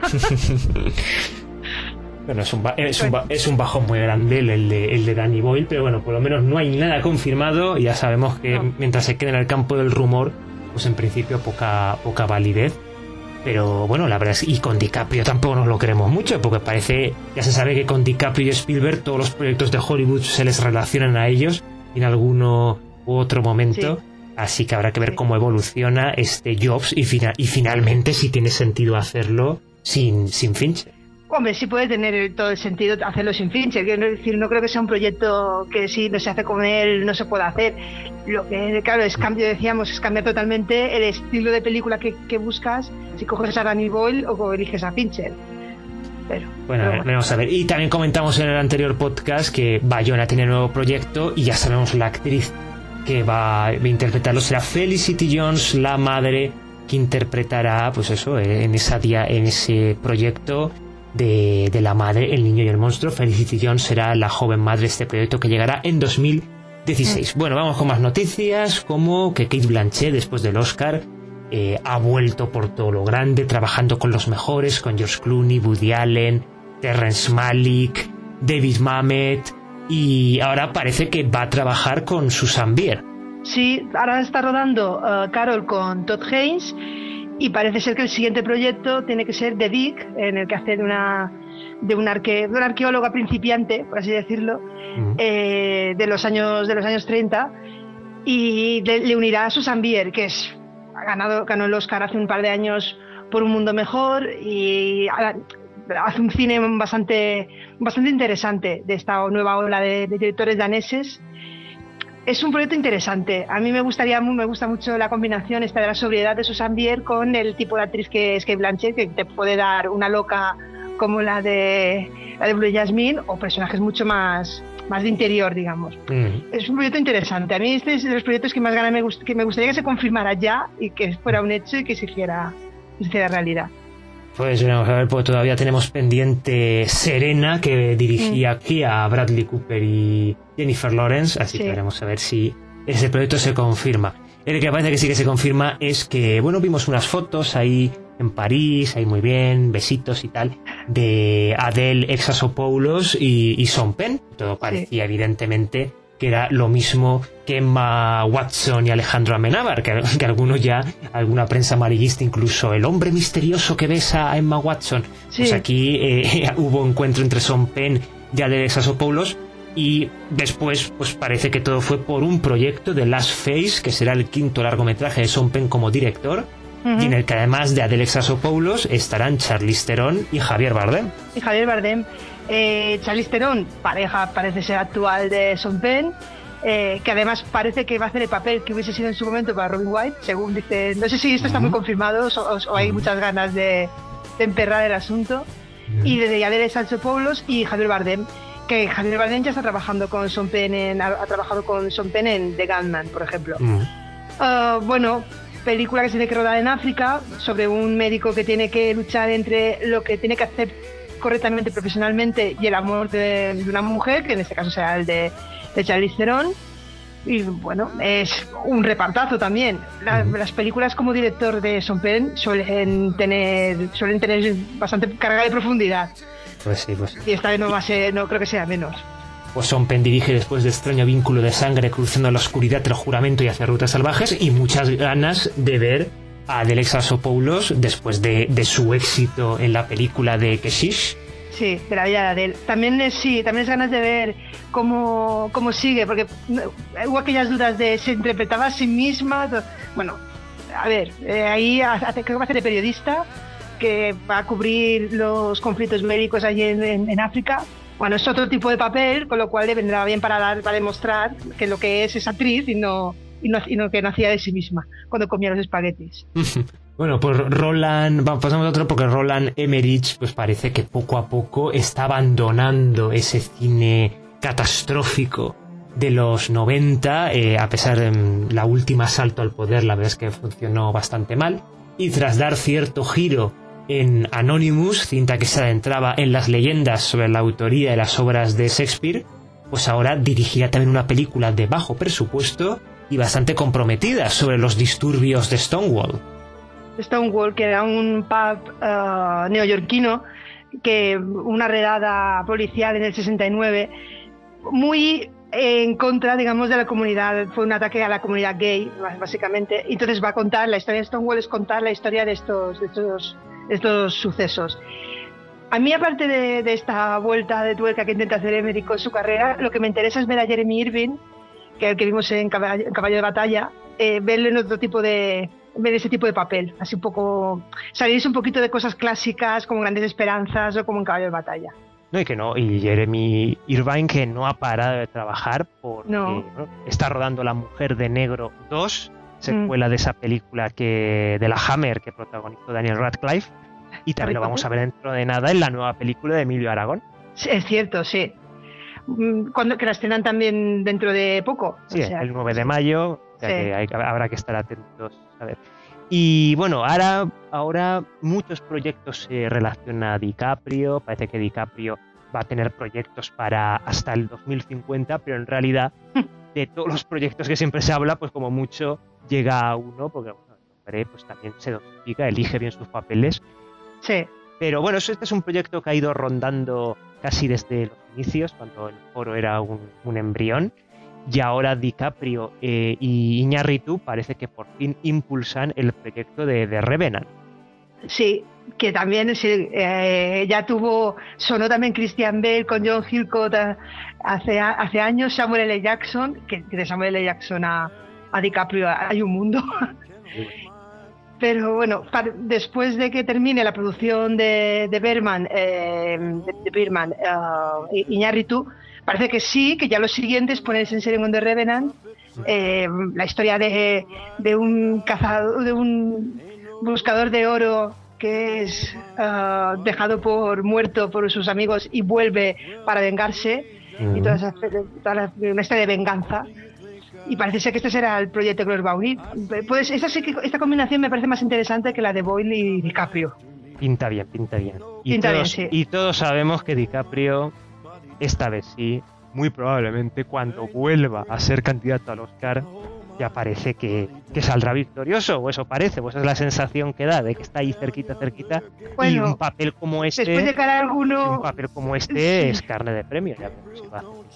Bueno, es un, es, un, es un bajón muy grande el, el, de, el de Danny Boyle, pero bueno, por lo menos no hay nada confirmado, y ya sabemos que no. Mientras se quede en el campo del rumor, pues en principio poca poca validez. Pero bueno, la verdad es, y con DiCaprio tampoco nos lo queremos mucho, porque parece, ya se sabe que con DiCaprio y Spielberg todos los proyectos de Hollywood se les relacionan a ellos en alguno u otro momento. Sí. Así que habrá que ver sí. cómo evoluciona este Jobs y, fina, y finalmente si tiene sentido hacerlo sin, sin Fincher. Hombre, sí puede tener todo el sentido hacerlo sin Fincher. Quiero decir, no creo que sea un proyecto que si no se hace con él no se pueda hacer. Lo que, claro, es cambio, decíamos, es cambiar totalmente el estilo de película que, que buscas, si coges a Danny Boyle o eliges a Fincher. Pero, bueno, pero bueno, vamos a ver. Y también comentamos en el anterior podcast que Bayona tiene nuevo proyecto, y ya sabemos la actriz que va a interpretarlo será Felicity Jones, la madre que interpretará, pues eso, en esa día, en ese proyecto de, de la madre, el niño y el monstruo. Felicity Jones será la joven madre de este proyecto, que llegará en dos mil dieciséis. Bueno, vamos con más noticias, como que Cate Blanchett, después del Oscar, eh, ha vuelto por todo lo grande, trabajando con los mejores, con George Clooney, Woody Allen, Terrence Malick, David Mamet, y ahora parece que va a trabajar con Susanne Bier. Sí, ahora está rodando uh, Carol con Todd Haynes, y parece ser que el siguiente proyecto tiene que ser The Dig, en el que hace de una de una, arque, de una arqueóloga principiante, por así decirlo, uh-huh. eh, de los años de los años treinta, y le, le unirá a Susanne Bier, que es ha ganado ganó el Oscar hace un par de años por Un Mundo Mejor, y hace un cine bastante bastante interesante de esta nueva ola de, de directores daneses. Es un proyecto interesante. A mí me gustaría me gusta mucho la combinación esta de la sobriedad de Susanne Bier con el tipo de actriz que es Cate Blanchett, que te puede dar una loca como la de la de Blue Jasmine, o personajes mucho más más de interior, digamos. Mm. Es un proyecto interesante. A mí este es de los proyectos que más ganas me gust- que me gustaría que se confirmara ya, y que fuera un hecho y que se hiciera, que se hiciera realidad. Pues vamos a ver, pues todavía tenemos pendiente Serena, que dirigía mm. aquí a Bradley Cooper y Jennifer Lawrence, así sí. que veremos a ver si ese proyecto se confirma. El que parece que sí que se confirma es que, bueno, vimos unas fotos ahí en París, ahí muy bien, besitos y tal, de Adele Exarchopoulos y, y Sean Penn. Todo parecía sí. evidentemente que era lo mismo que Emma Watson y Alejandro Amenábar, que, que algunos ya, alguna prensa amarillista, incluso el hombre misterioso que besa a Emma Watson. Sí. Pues aquí eh, hubo encuentro entre Sean Penn y Adele Exarchopoulos, y después pues parece que todo fue por un proyecto de Last Phase, que será el quinto largometraje de Sean Penn como director, uh-huh. y en el que además de Adele Exarchopoulos estarán Charlize Theron y Javier Bardem. Y Javier Bardem. Eh, Charlize Theron, pareja parece ser actual de Sean Penn, eh, que además parece que va a hacer el papel que hubiese sido en su momento para Robin White, según dice. No sé si esto uh-huh. está muy confirmado o, o hay uh-huh. muchas ganas de, de emperrar el asunto. Uh-huh. Y de Adele Exarchopoulos y Javier Bardem, que Javier Bardem ya está trabajando con Sean Penn en, ha, ha trabajado con Sean Penn en The Gunman, por ejemplo. Uh-huh. Uh, bueno, película que se tiene que rodar en África sobre un médico que tiene que luchar entre lo que tiene que hacer correctamente profesionalmente y el amor de, de una mujer, que en este caso será el de, de Charlize Theron. Y bueno, es un repartazo también. La, uh-huh. Las películas como director de Sean Penn suelen tener suelen tener bastante carga de profundidad. Pues sí, pues. Y esta vez no va a ser, no creo que sea menos. Pues Sean Penn dirige después de Extraño Vínculo de Sangre, Cruzando la Oscuridad del Juramento y Hacia Rutas Salvajes, y muchas ganas de ver a Adele Exarchopoulos después de, de su éxito en la película de Keshish. Sí, de la vida de Adele. También es, sí, también es ganas de ver cómo, cómo sigue, porque hubo aquellas dudas de se interpretaba a sí misma. Bueno, a ver, eh, ahí hace, creo que va a ser de periodista, que va a cubrir los conflictos bélicos allí en, en, en África. Bueno, es otro tipo de papel, con lo cual le vendrá bien para, dar, para demostrar que lo que es es actriz y no, y no, y no que nacía de sí misma cuando comía los espaguetis. Bueno, pues Roland, vamos, pasamos a otro, porque Roland Emmerich pues parece que poco a poco está abandonando ese cine catastrófico de los noventa, eh, a pesar de um, la última Asalto al Poder, la verdad es que funcionó bastante mal, y tras dar cierto giro en Anonymous, cinta que se adentraba en las leyendas sobre la autoría de las obras de Shakespeare, pues ahora dirigirá también una película de bajo presupuesto y bastante comprometida sobre los disturbios de Stonewall. Stonewall, que era un pub uh, neoyorquino, que una redada policial en el sesenta y nueve, muy en contra, digamos, de la comunidad, fue un ataque a la comunidad gay, básicamente. Entonces va a contar, la historia de Stonewall es contar la historia de estos, de estos, de estos sucesos. A mí, aparte de, de esta vuelta de tuerca que intenta hacer Emmerich con su carrera, lo que me interesa es ver a Jeremy Irvine, que es el que vimos en Caballo, en Caballo de Batalla, eh, verlo en otro tipo de... ver ese tipo de papel, así un poco salirse un poquito de cosas clásicas como Grandes Esperanzas o como en Caballo de Batalla. No, y que no, y Jeremy Irvine, que no ha parado de trabajar porque no. ¿no? está rodando La Mujer de Negro dos, secuela mm. de esa película que de la Hammer que protagonizó Daniel Radcliffe, y también lo vamos a ver dentro de nada en la nueva película de Emilio Aragón. Sí, es cierto, sí. Cuando, que la estrenan también dentro de poco. Sí, o sea, el nueve de mayo, o sea sí. que hay, habrá que estar atentos a ver. Y bueno, ahora, ahora muchos proyectos se relacionan a DiCaprio. Parece que DiCaprio va a tener proyectos para hasta el dos mil cincuenta, pero en realidad de todos los proyectos que siempre se habla, pues como mucho llega a uno, porque bueno, el hombre pues también se dosifica, elige bien sus papeles. Sí. Pero bueno, este es un proyecto que ha ido rondando casi desde los inicios, cuando el foro era un, un embrión. Y ahora DiCaprio eh, y Iñárritu parece que por fin impulsan el proyecto de, de Revenant. Sí, que también sí, eh, ya tuvo, sonó también Christian Bale con John Hillcoat hace, hace años, Samuel L. Jackson, que de Samuel L. Jackson a, a DiCaprio hay un mundo. Pero bueno, para, después de que termine la producción de, de Berman, eh, de, de Berman, uh, Iñárritu, parece que sí, que ya lo siguiente es ponerse en serio con The Revenant, eh, la historia de, de un cazador, de un buscador de oro que es uh, dejado por muerto por sus amigos y vuelve para vengarse, uh-huh. y toda, esa, toda la, una historia de venganza. Y parece ser que este será el proyecto que los va a unir. Pues esta, esta combinación me parece más interesante que la de Boyle y DiCaprio. Pinta bien, pinta bien. Y, pinta todos, bien, sí. y todos sabemos que DiCaprio, esta vez sí, muy probablemente cuando vuelva a ser candidato al Oscar, ya parece que, que saldrá victorioso, o eso parece, pues es la sensación que da, de que está ahí cerquita, cerquita, bueno, y un papel como este, después de cara a alguno... un papel como este sí. es carne de premio, ya veremos si va a hacer.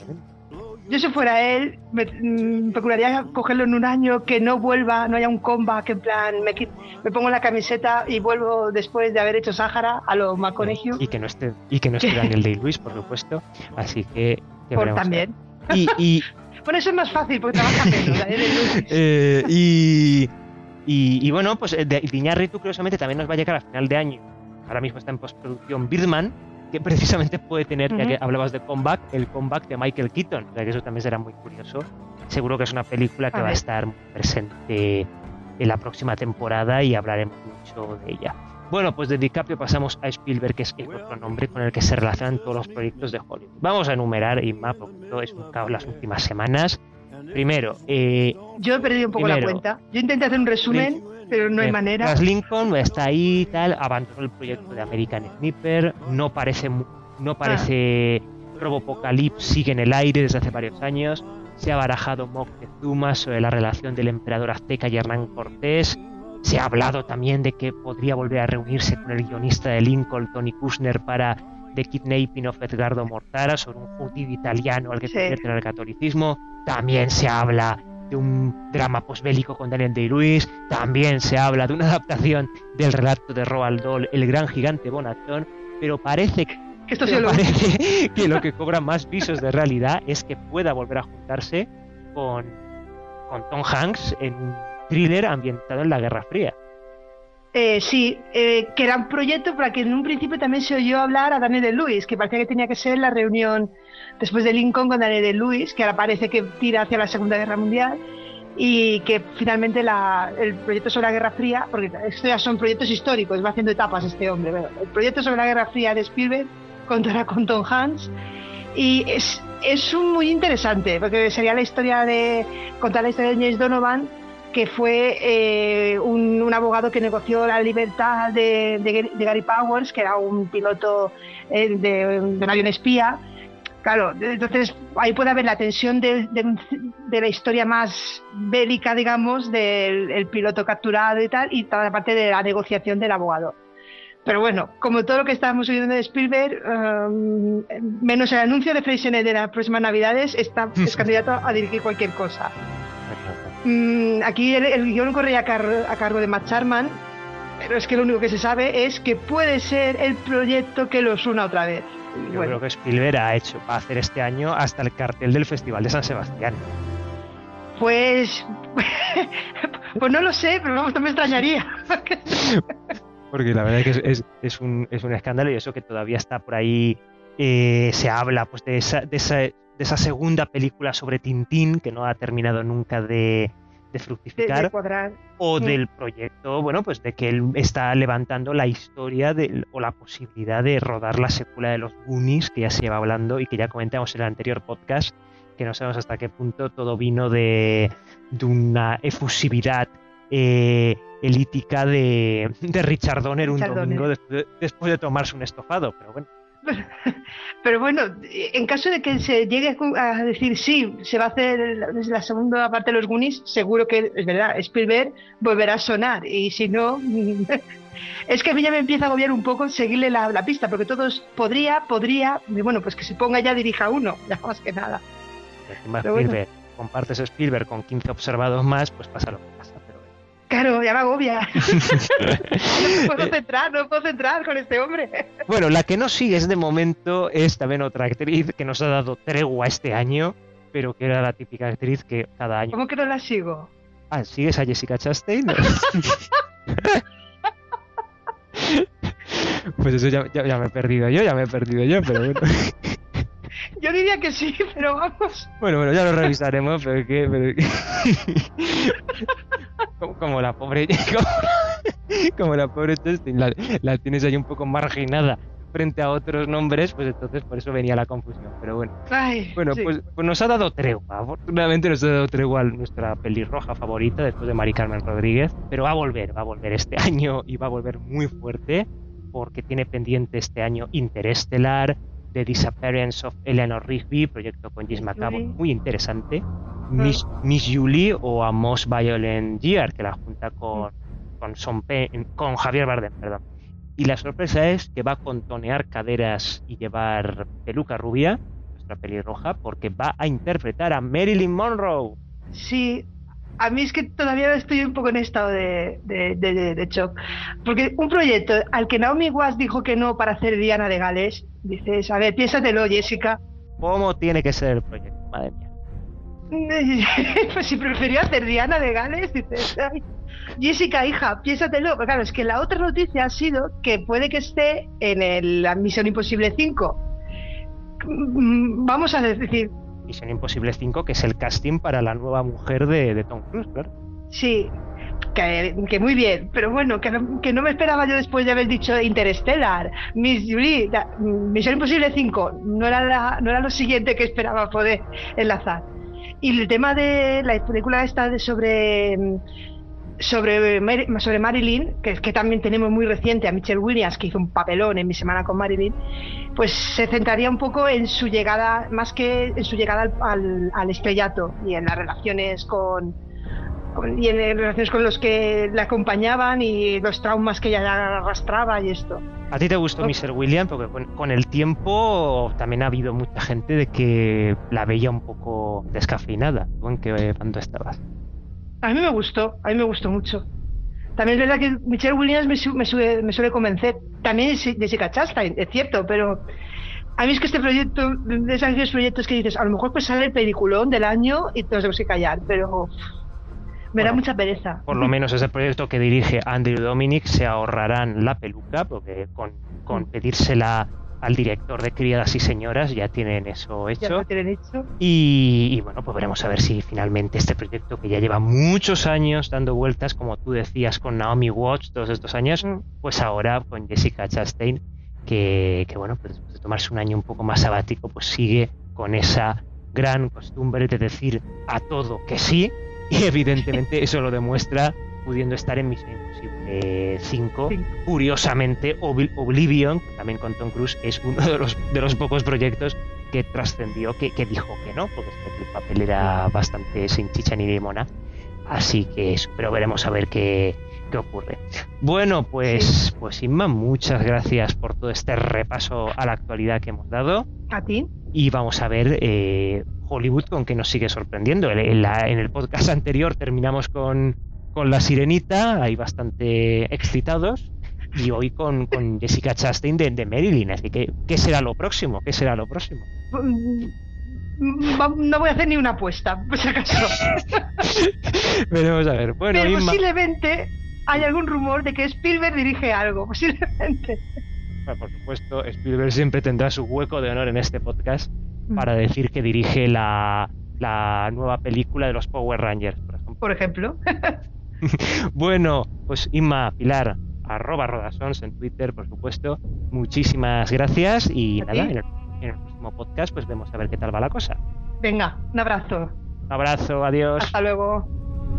Yo si fuera él, me mm, procuraría cogerlo en un año, que no vuelva, no haya un comeback, en plan, me, qui- me pongo la camiseta y vuelvo después de haber hecho Sáhara a lo McConaughey. Y que no esté, y que no esté Daniel Day-Lewis, por supuesto. Así que, que Por veremos. también. Y, y, Bueno, eso es más fácil porque trabaja menos. Daniel Day-Lewis. eh, y, y, y bueno, pues eh, de de Iñárritu curiosamente también nos va a llegar a final de año. Ahora mismo está en postproducción Birdman, que precisamente puede tener, ya que Ujú. hablabas de comeback, el comeback de Michael Keaton. O sea que eso también será muy curioso. Seguro que es una película que A va a ver. estar muy presente en la próxima temporada y hablaremos mucho de ella. Bueno, pues de DiCaprio pasamos a Spielberg, que es el otro nombre con el que se relacionan todos los proyectos de Hollywood. Vamos a enumerar, Inma, porque esto es un caos las últimas semanas. Primero, eh, Yo he perdido un poco Primero. la cuenta. Yo intenté hacer un resumen, pero no hay eh, manera. Abraham Lincoln está ahí y tal, abandonó el proyecto de American Sniper, no parece mu- no parece Robopocalypse, sigue en el aire desde hace varios años. Se ha barajado Moctezuma sobre la relación del emperador azteca y Hernán Cortés. Se ha hablado también de que podría volver a reunirse con el guionista de Lincoln, Tony Kushner, para The Kidnapping of Edgardo Mortara, sobre un judío italiano al que Sí. convierte en el catolicismo. También se habla de un drama posbélico con Daniel Day-Lewis. También se habla de una adaptación del relato de Roald Dahl, El gran gigante Bonachón. Pero parece que Que esto sí pero lo parece que lo que cobra más visos de realidad es que pueda volver a juntarse con, con Tom Hanks en un thriller ambientado en la Guerra Fría. Eh, sí, eh, que era un proyecto para que en un principio también se oyó hablar a Daniel Day-Lewis, que parecía que tenía que ser la reunión después de Lincoln con Daniel Day-Lewis, que ahora parece que tira hacia la Segunda Guerra Mundial, y que finalmente la, el proyecto sobre la Guerra Fría, porque estos ya son proyectos históricos, va haciendo etapas este hombre, pero el proyecto sobre la Guerra Fría de Spielberg contará con Tom Hanks, y es, es un muy interesante, porque sería la historia de contar la historia de James Donovan, que fue eh, un, un abogado que negoció la libertad de, de, de Gary Powers, que era un piloto eh, de, de un avión espía. Claro, entonces ahí puede haber la tensión de, de, de la historia más bélica, digamos, del el piloto capturado y tal, y toda la parte de la negociación del abogado. Pero bueno, como todo lo que estábamos oyendo de Spielberg, um, menos el anuncio de Freixenet de las próximas Navidades, está, es candidato a dirigir cualquier cosa. Mm, aquí el, el guión corre a, car- a cargo de Matt Charman, pero es que lo único que se sabe es que puede ser el proyecto que los una otra vez. Y Yo bueno, creo que Spielberg ha hecho, va a hacer este año hasta el cartel del Festival de San Sebastián. pues, pues no lo sé, pero vamos, no me extrañaría. Porque la verdad es que es, es, es un, es un escándalo y eso que todavía está por ahí, eh, se habla pues de esa, de, esa, de esa segunda película sobre Tintín que no ha terminado nunca de, de De, fructificar. de cuadrar. O Mm. del proyecto, bueno, pues de que él está levantando la historia de, o la posibilidad de rodar la secuela de los Goonies, que ya se lleva hablando y que ya comentamos en el anterior podcast, que no sabemos hasta qué punto todo vino de, de una efusividad eh, elítica de, de Richard Donner un Richard domingo Donner. después de, después de tomarse un estofado, pero bueno. Pero bueno, en caso de que se llegue a decir sí, se va a hacer la, la segunda parte de los Goonies, seguro que es verdad, Spielberg volverá a sonar. Y si no, es que a mí ya me empieza a agobiar un poco seguirle la, la pista, porque todos podría, podría, y bueno, pues que se ponga ya dirija uno, ya más que nada. Encima Pero bueno. Spielberg, compartes Spielberg con quince observados más, pues pasa lo que pasa. Pero bueno. Claro, ya me agobia. No puedo centrar, no puedo centrar con este hombre. Bueno, la que no sigues de momento es también otra actriz que nos ha dado tregua este año, pero que era la típica actriz que cada año... ¿Cómo que no la sigo? Ah, ¿sigues a Jessica Chastain? Pues eso ya, ya, ya me he perdido yo, ya me he perdido yo, pero bueno. Yo diría que sí, pero vamos. Bueno, bueno, ya lo revisaremos, pero que... Pero que... como, como la pobre... Como, como la pobre Chastain, la, la tienes ahí un poco marginada frente a otros nombres, pues entonces por eso venía la confusión, pero bueno. Ay, Bueno, sí. pues, pues nos ha dado tregua. Afortunadamente nos ha dado tregua nuestra pelirroja favorita después de Mari Carmen Rodríguez. Pero va a volver, va a volver este año y va a volver muy fuerte porque tiene pendiente este año Interestelar, The Disappearance of Eleanor Rigby, proyecto con James McAvoy, Julie. muy interesante. Miss, Miss Julie o A Most Violent Year, que la junta con, con, Sean Penn- con Javier Bardem, perdón. Y la sorpresa es que va a contonear caderas y llevar peluca rubia. nuestra pelirroja, porque va a interpretar a Marilyn Monroe. Sí, a mí es que todavía estoy un poco en estado de, de, de, de, de shock. Porque un proyecto al que Naomi Watts dijo que no para hacer Diana de Gales, dices, a ver, piénsatelo, Jessica. ¿Cómo tiene que ser el proyecto? Madre mía. Pues si prefirió hacer Diana de Gales, dices, ay, Jessica, hija, piénsatelo. Pero claro, es que la otra noticia ha sido que puede que esté en el, la Misión Imposible cinco. Vamos a decir... Misión Imposible cinco, que es el casting para la nueva mujer de, de Tom Cruise, claro. Sí, que, que muy bien, pero bueno, que no, que no me esperaba yo después de haber dicho Interstellar, Miss Julie, la, Misión Imposible cinco, no era, la, no era lo siguiente que esperaba poder enlazar. Y el tema de la película esta de sobre... Sobre, sobre Marilyn, que, que también tenemos muy reciente a Michelle Williams, que hizo un papelón en Mi Semana con Marilyn, pues se centraría un poco en su llegada, más que en su llegada al, al, al estrellato y en las relaciones con, con y en relaciones con los que la acompañaban y los traumas que ella arrastraba y esto. ¿A ti te gustó no. Michelle Williams? Porque con, con el tiempo también ha habido mucha gente de que la veía un poco descafeinada. ¿Tú en qué bando estabas? A mí me gustó, a mí me gustó mucho. También es verdad que Michelle Williams me, su, me, suele, me suele convencer. También es Jessica Chastain, es cierto, pero a mí es que este proyecto, de esos proyectos que dices, a lo mejor pues sale el peliculón del año y nos tenemos que callar, pero me bueno, da mucha pereza. Por lo menos ese proyecto que dirige Andrew Dominic se ahorrarán la peluca, porque con, con pedírsela al director de Criadas y Señoras ya tienen eso hecho. Ya lo tienen hecho. Y, y bueno, pues veremos a ver si finalmente este proyecto, que ya lleva muchos años dando vueltas, como tú decías, con Naomi Watts todos estos años, mm. pues ahora con Jessica Chastain, que, que bueno, pues después de tomarse un año un poco más sabático, pues sigue con esa gran costumbre de decir a todo que sí, y evidentemente eso lo demuestra pudiendo estar en Misión Imposible cinco. Sí. Curiosamente, Ob- Oblivion, también con Tom Cruise, es uno de los, de los pocos proyectos que trascendió, que, que dijo que no, porque el papel era bastante sin chicha ni limona. Así que eso, pero veremos a ver qué, qué ocurre. Bueno, pues, sí. pues Inma, muchas gracias por todo este repaso a la actualidad que hemos dado. A ti. Y vamos a ver eh, Hollywood con qué nos sigue sorprendiendo. En, en, la, en el podcast anterior terminamos con con La Sirenita, ahí bastante excitados, y hoy con, con Jessica Chastain de, de Marilyn, así que ¿qué será lo próximo? ¿Qué será lo próximo? No voy a hacer ni una apuesta, por si acaso. Veremos a ver. Bueno, pero Inma... posiblemente hay algún rumor de que Spielberg dirige algo, posiblemente. Bueno, por supuesto, Spielberg siempre tendrá su hueco de honor en este podcast para decir que dirige la, la nueva película de los Power Rangers, por ejemplo. Por ejemplo. Bueno, pues Inma, Pilar, arroba Rodasons en Twitter, por supuesto. Muchísimas gracias y nada, en el, en el próximo podcast pues vemos a ver qué tal va la cosa. Venga, un abrazo. Un abrazo, adiós. Hasta luego.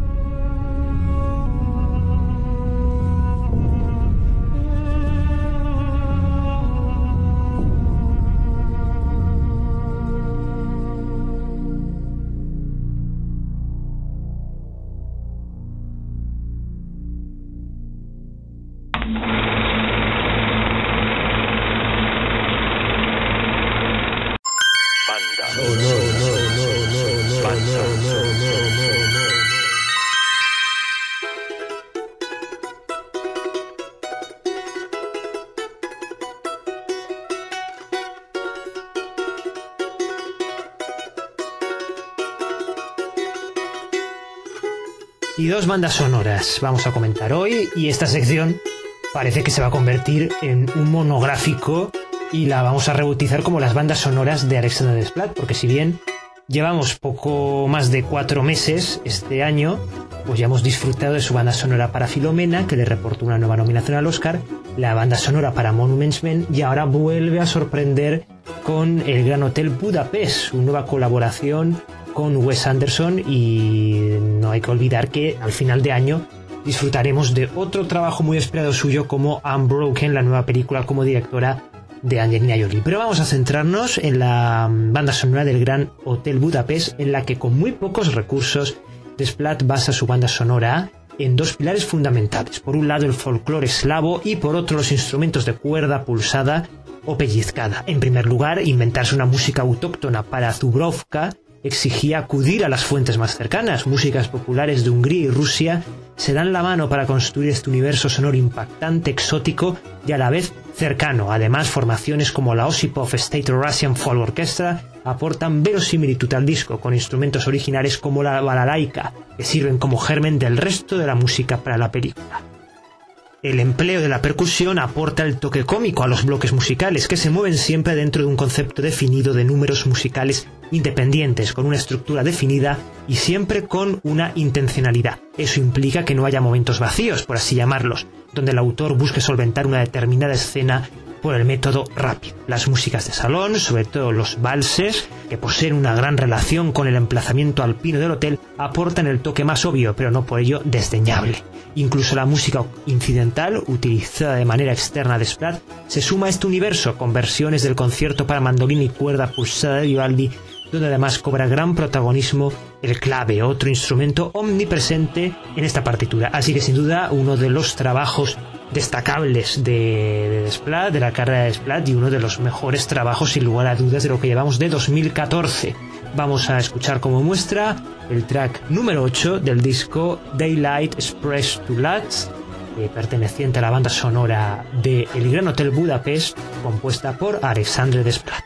Y dos bandas sonoras vamos a comentar hoy, y esta sección parece que se va a convertir en un monográfico y la vamos a rebautizar como las bandas sonoras de Alexander Desplat, porque si bien llevamos poco más de cuatro meses este año, pues ya hemos disfrutado de su banda sonora para Filomena, que le reportó una nueva nominación al Oscar, la banda sonora para Monuments Men, y ahora vuelve a sorprender con el Gran Hotel Budapest, su nueva colaboración con Wes Anderson, y no hay que olvidar que al final de año disfrutaremos de otro trabajo muy esperado suyo como Unbroken, la nueva película como directora de Angelina Jolie. Pero vamos a centrarnos en la banda sonora del Gran Hotel Budapest, en la que con muy pocos recursos Desplat basa su banda sonora en dos pilares fundamentales. Por un lado el folclore eslavo y por otro los instrumentos de cuerda pulsada o pellizcada. En primer lugar, inventarse una música autóctona para Zubrovka exigía acudir a las fuentes más cercanas. Músicas populares de Hungría y Rusia se dan la mano para construir este universo sonoro impactante, exótico y a la vez cercano. Además, formaciones como la Osipov State Russian Folk Orchestra aportan verosimilitud al disco, con instrumentos originales como la balalaika, que sirven como germen del resto de la música para la película. El empleo de la percusión aporta el toque cómico a los bloques musicales, que se mueven siempre dentro de un concepto definido de números musicales independientes, con una estructura definida y siempre con una intencionalidad. Eso implica que no haya momentos vacíos, por así llamarlos, donde el autor busque solventar una determinada escena por el método rápido. Las músicas de salón, sobre todo los valses, que poseen una gran relación con el emplazamiento alpino del hotel, aportan el toque más obvio, pero no por ello desdeñable. Incluso la música incidental, utilizada de manera externa de Desplat, se suma a este universo, con versiones del concierto para mandolina y cuerda pulsada de Vivaldi, donde además cobra gran protagonismo el clave, otro instrumento omnipresente en esta partitura. Así que sin duda uno de los trabajos destacables de, de Desplat, de la carrera de Desplat, y uno de los mejores trabajos sin lugar a dudas de lo que llevamos de dos mil catorce. Vamos a escuchar como muestra el track número ocho del disco Daylight Express to Lats, eh, perteneciente a la banda sonora de El Gran Hotel Budapest, compuesta por Alexandre Desplat.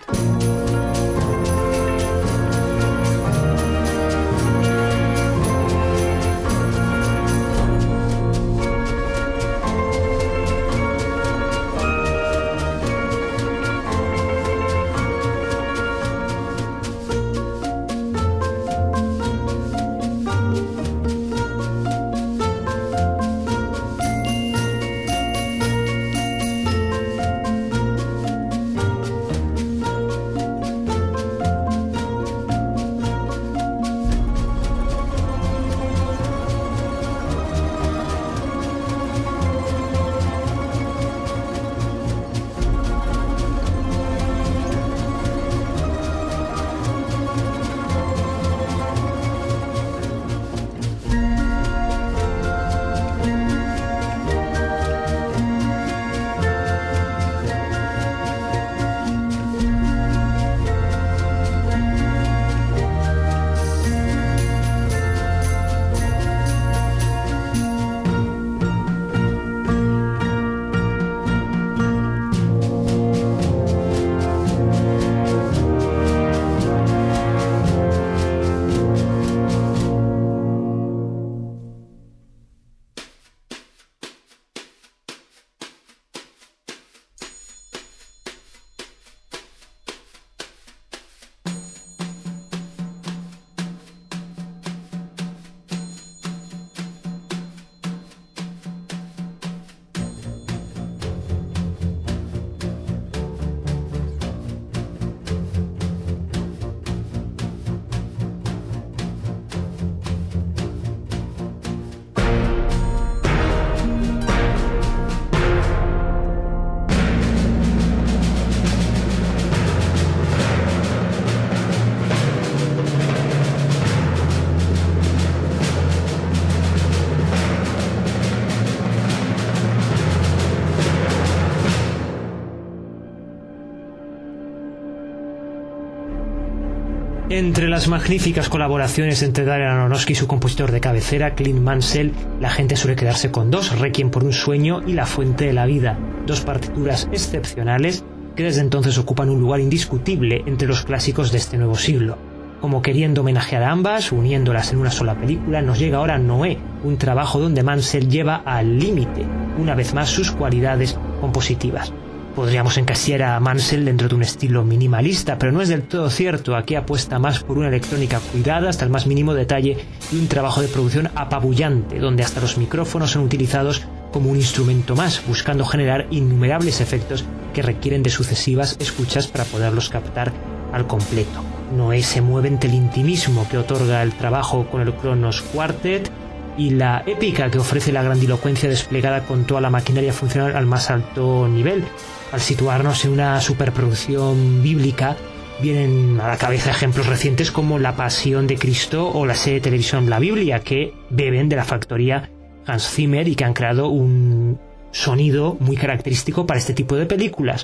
Entre las magníficas colaboraciones entre Darren Aronofsky y su compositor de cabecera, Clint Mansell, la gente suele quedarse con dos: Requiem por un sueño y La fuente de la vida, dos partituras excepcionales que desde entonces ocupan un lugar indiscutible entre los clásicos de este nuevo siglo. Como queriendo homenajear a ambas, uniéndolas en una sola película, nos llega ahora Noé, un trabajo donde Mansell lleva al límite, una vez más, sus cualidades compositivas. Podríamos encasillar a Mansell dentro de un estilo minimalista, pero no es del todo cierto. Aquí apuesta más por una electrónica cuidada hasta el más mínimo detalle y un trabajo de producción apabullante, donde hasta los micrófonos son utilizados como un instrumento más, buscando generar innumerables efectos que requieren de sucesivas escuchas para poderlos captar al completo. Noé se mueve entre el intimismo que otorga el trabajo con el Kronos Quartet y la épica que ofrece la grandilocuencia desplegada con toda la maquinaria funcional al más alto nivel. Al situarnos en una superproducción bíblica, vienen a la cabeza ejemplos recientes como La Pasión de Cristo o la serie de televisión La Biblia, que beben de la factoría Hans Zimmer y que han creado un sonido muy característico para este tipo de películas.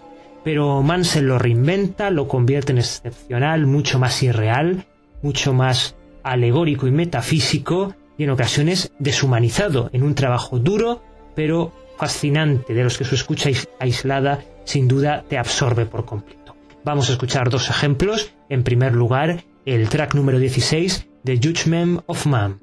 pero Mansell lo reinventa, lo convierte en excepcional, mucho más irreal, mucho más alegórico y metafísico, y en ocasiones deshumanizado, en un trabajo duro pero fascinante, de los que su escucha aislada sin duda te absorbe por completo. Vamos a escuchar dos ejemplos. En primer lugar, el track número dieciséis de Judgment of Man.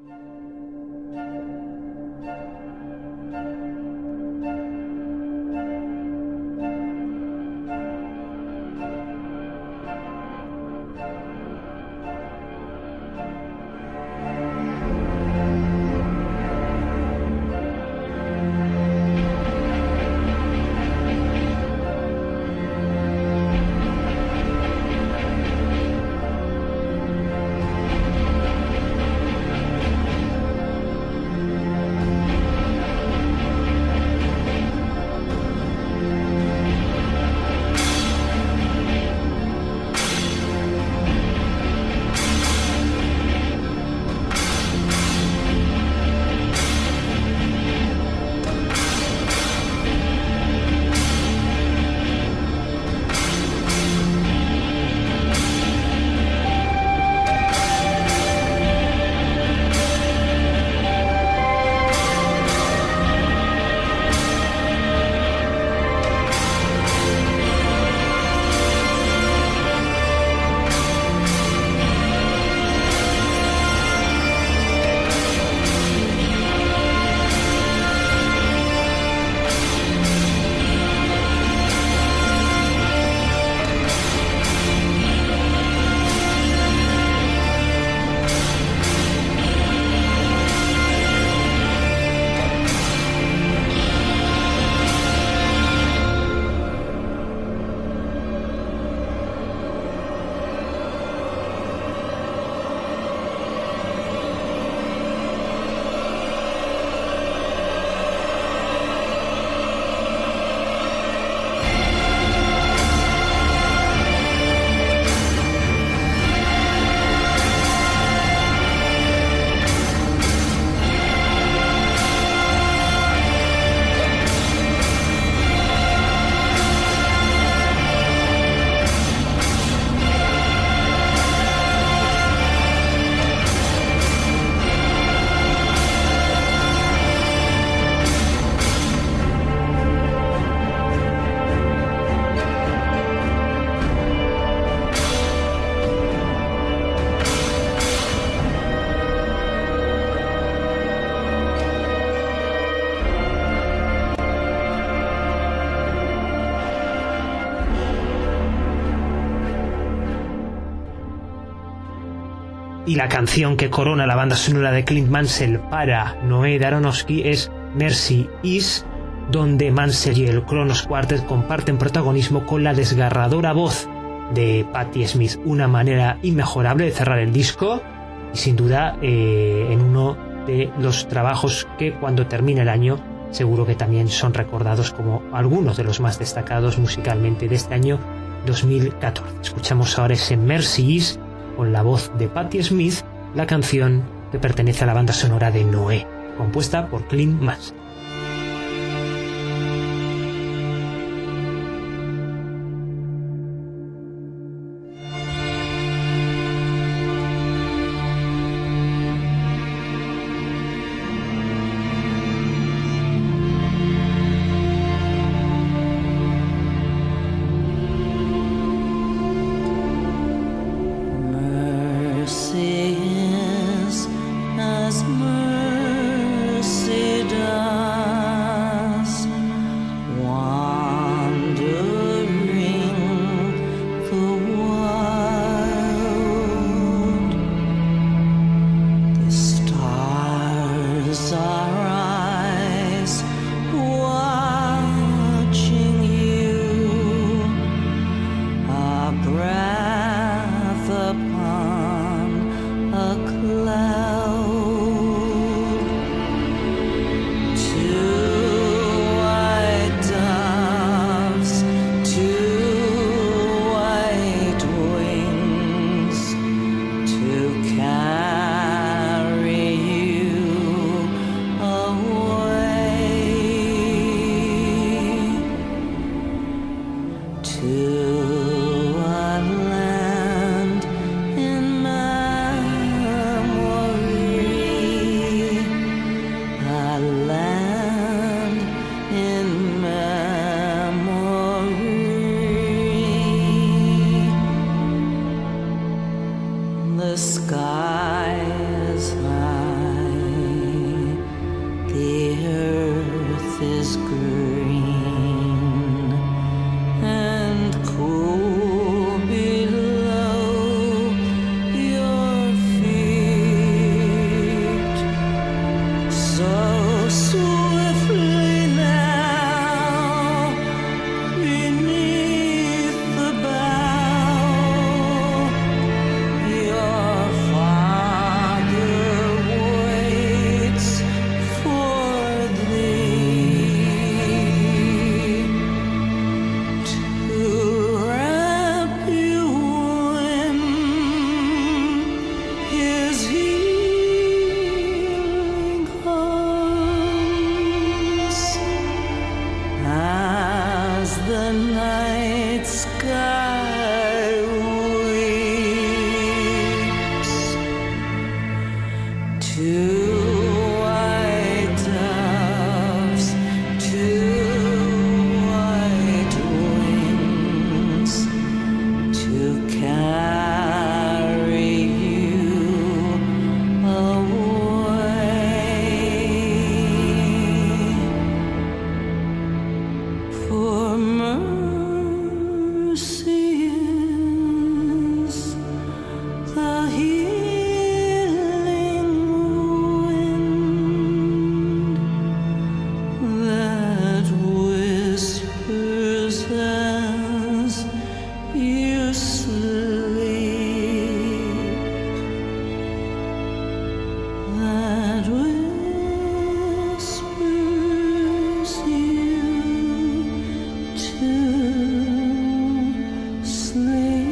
Y la canción que corona la banda sonora de Clint Mansell para Noé de Aronofsky es Mercy Is, donde Mansell y el Kronos Quartet comparten protagonismo con la desgarradora voz de Patti Smith. Una manera inmejorable de cerrar el disco y sin duda eh, en uno de los trabajos que cuando termine el año seguro que también son recordados como algunos de los más destacados musicalmente de este año dos mil catorce. Escuchamos ahora ese Mercy Is con la voz de Patti Smith, la canción que pertenece a la banda sonora de Noé, compuesta por Clint Mansell. Mercy is as mercy does. The sky is high, the earth is green and cool below your feet. So swiftly now, beneath the bough, your father waits for thee to wrap you in his healing arms as the night sky weeps. Two white doves, two white wings to carry you away. For mercy is the healing wind that whispers as you sleep, that whispers you to sleep.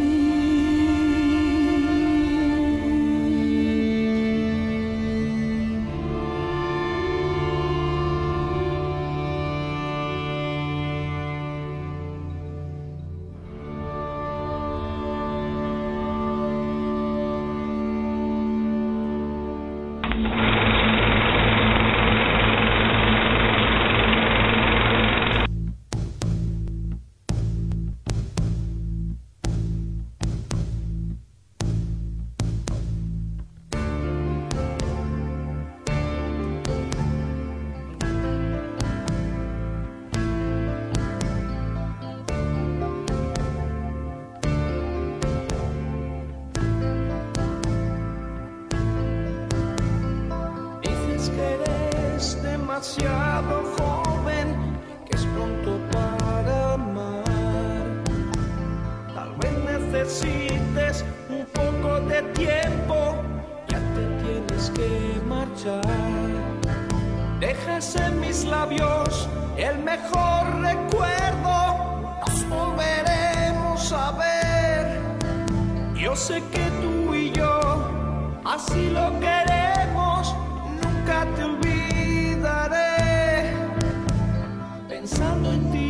Dices que eres demasiado joven, que es pronto para amar. Tal vez necesites un poco de tiempo, ya te tienes que marchar. Dejas en mis labios el mejor recuerdo, nos volveremos a ver. Yo sé que tú y yo así lo queremos, nunca te olvidaré, pensando en ti.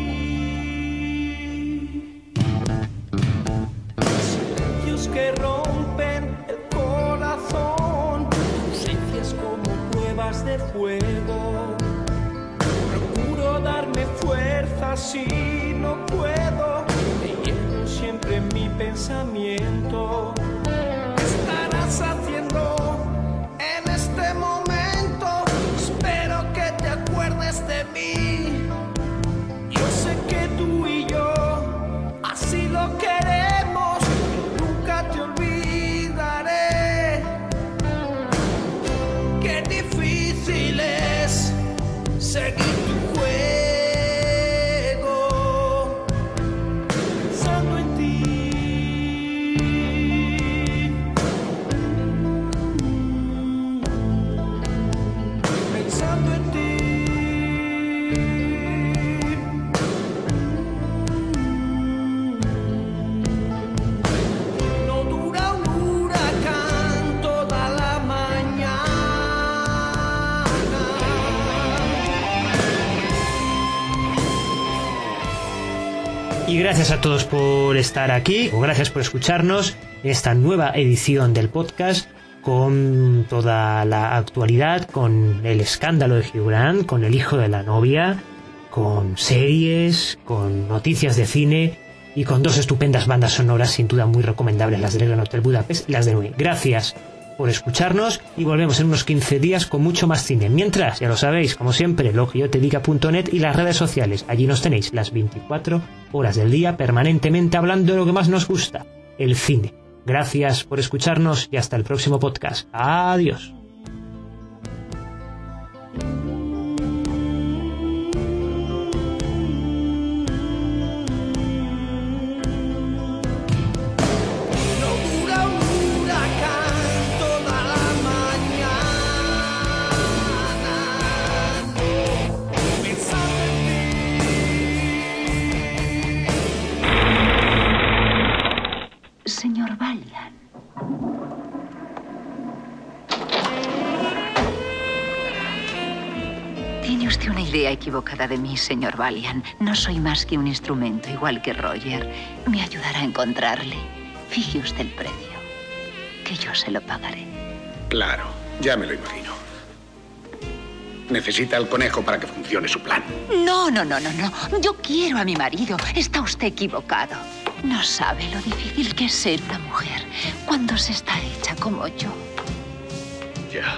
Silencios que rompen el corazón, ausencias como pruebas de fuego. Procuro darme fuerza si no puedo, te llevo siempre en mi pensamiento. ¿Qué estarás haciendo en este momento? Espero que te acuerdes de mí. Yo sé que tú y yo así lo queremos, nunca te olvidaré. Qué difícil es seguir tu juego, pensando en ti. Pensando en ti. No dura un huracán toda la mañana. Y gracias a todos por estar aquí, o gracias por escucharnos en esta nueva edición del podcast, con toda la actualidad, con el escándalo de Hugh Grant, con el hijo de la novia, con series, con noticias de cine y con dos estupendas bandas sonoras sin duda muy recomendables, las del Gran Hotel Budapest y las de Nui. Gracias por escucharnos y volvemos en unos quince días con mucho más cine. Mientras, ya lo sabéis, como siempre, lo que yo te diga punto net y las redes sociales. Allí nos tenéis las veinticuatro horas del día permanentemente hablando de lo que más nos gusta, el cine. Gracias por escucharnos y hasta el próximo podcast. Adiós. Señor Valiant. Tiene usted una idea equivocada de mí, señor Valiant. No soy más que un instrumento, igual que Roger. Me ayudará a encontrarle. Fije usted el precio, que yo se lo pagaré. Claro, ya me lo imagino. Necesita al conejo para que funcione su plan. No, no, no, no, no. Yo quiero a mi marido. Está usted equivocado. No sabe lo difícil que es ser una mujer cuando se está hecha como yo. Ya.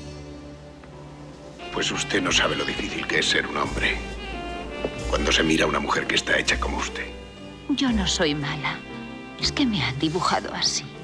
Pues usted no sabe lo difícil que es ser un hombre cuando se mira a una mujer que está hecha como usted. Yo no soy mala. Es que me han dibujado así.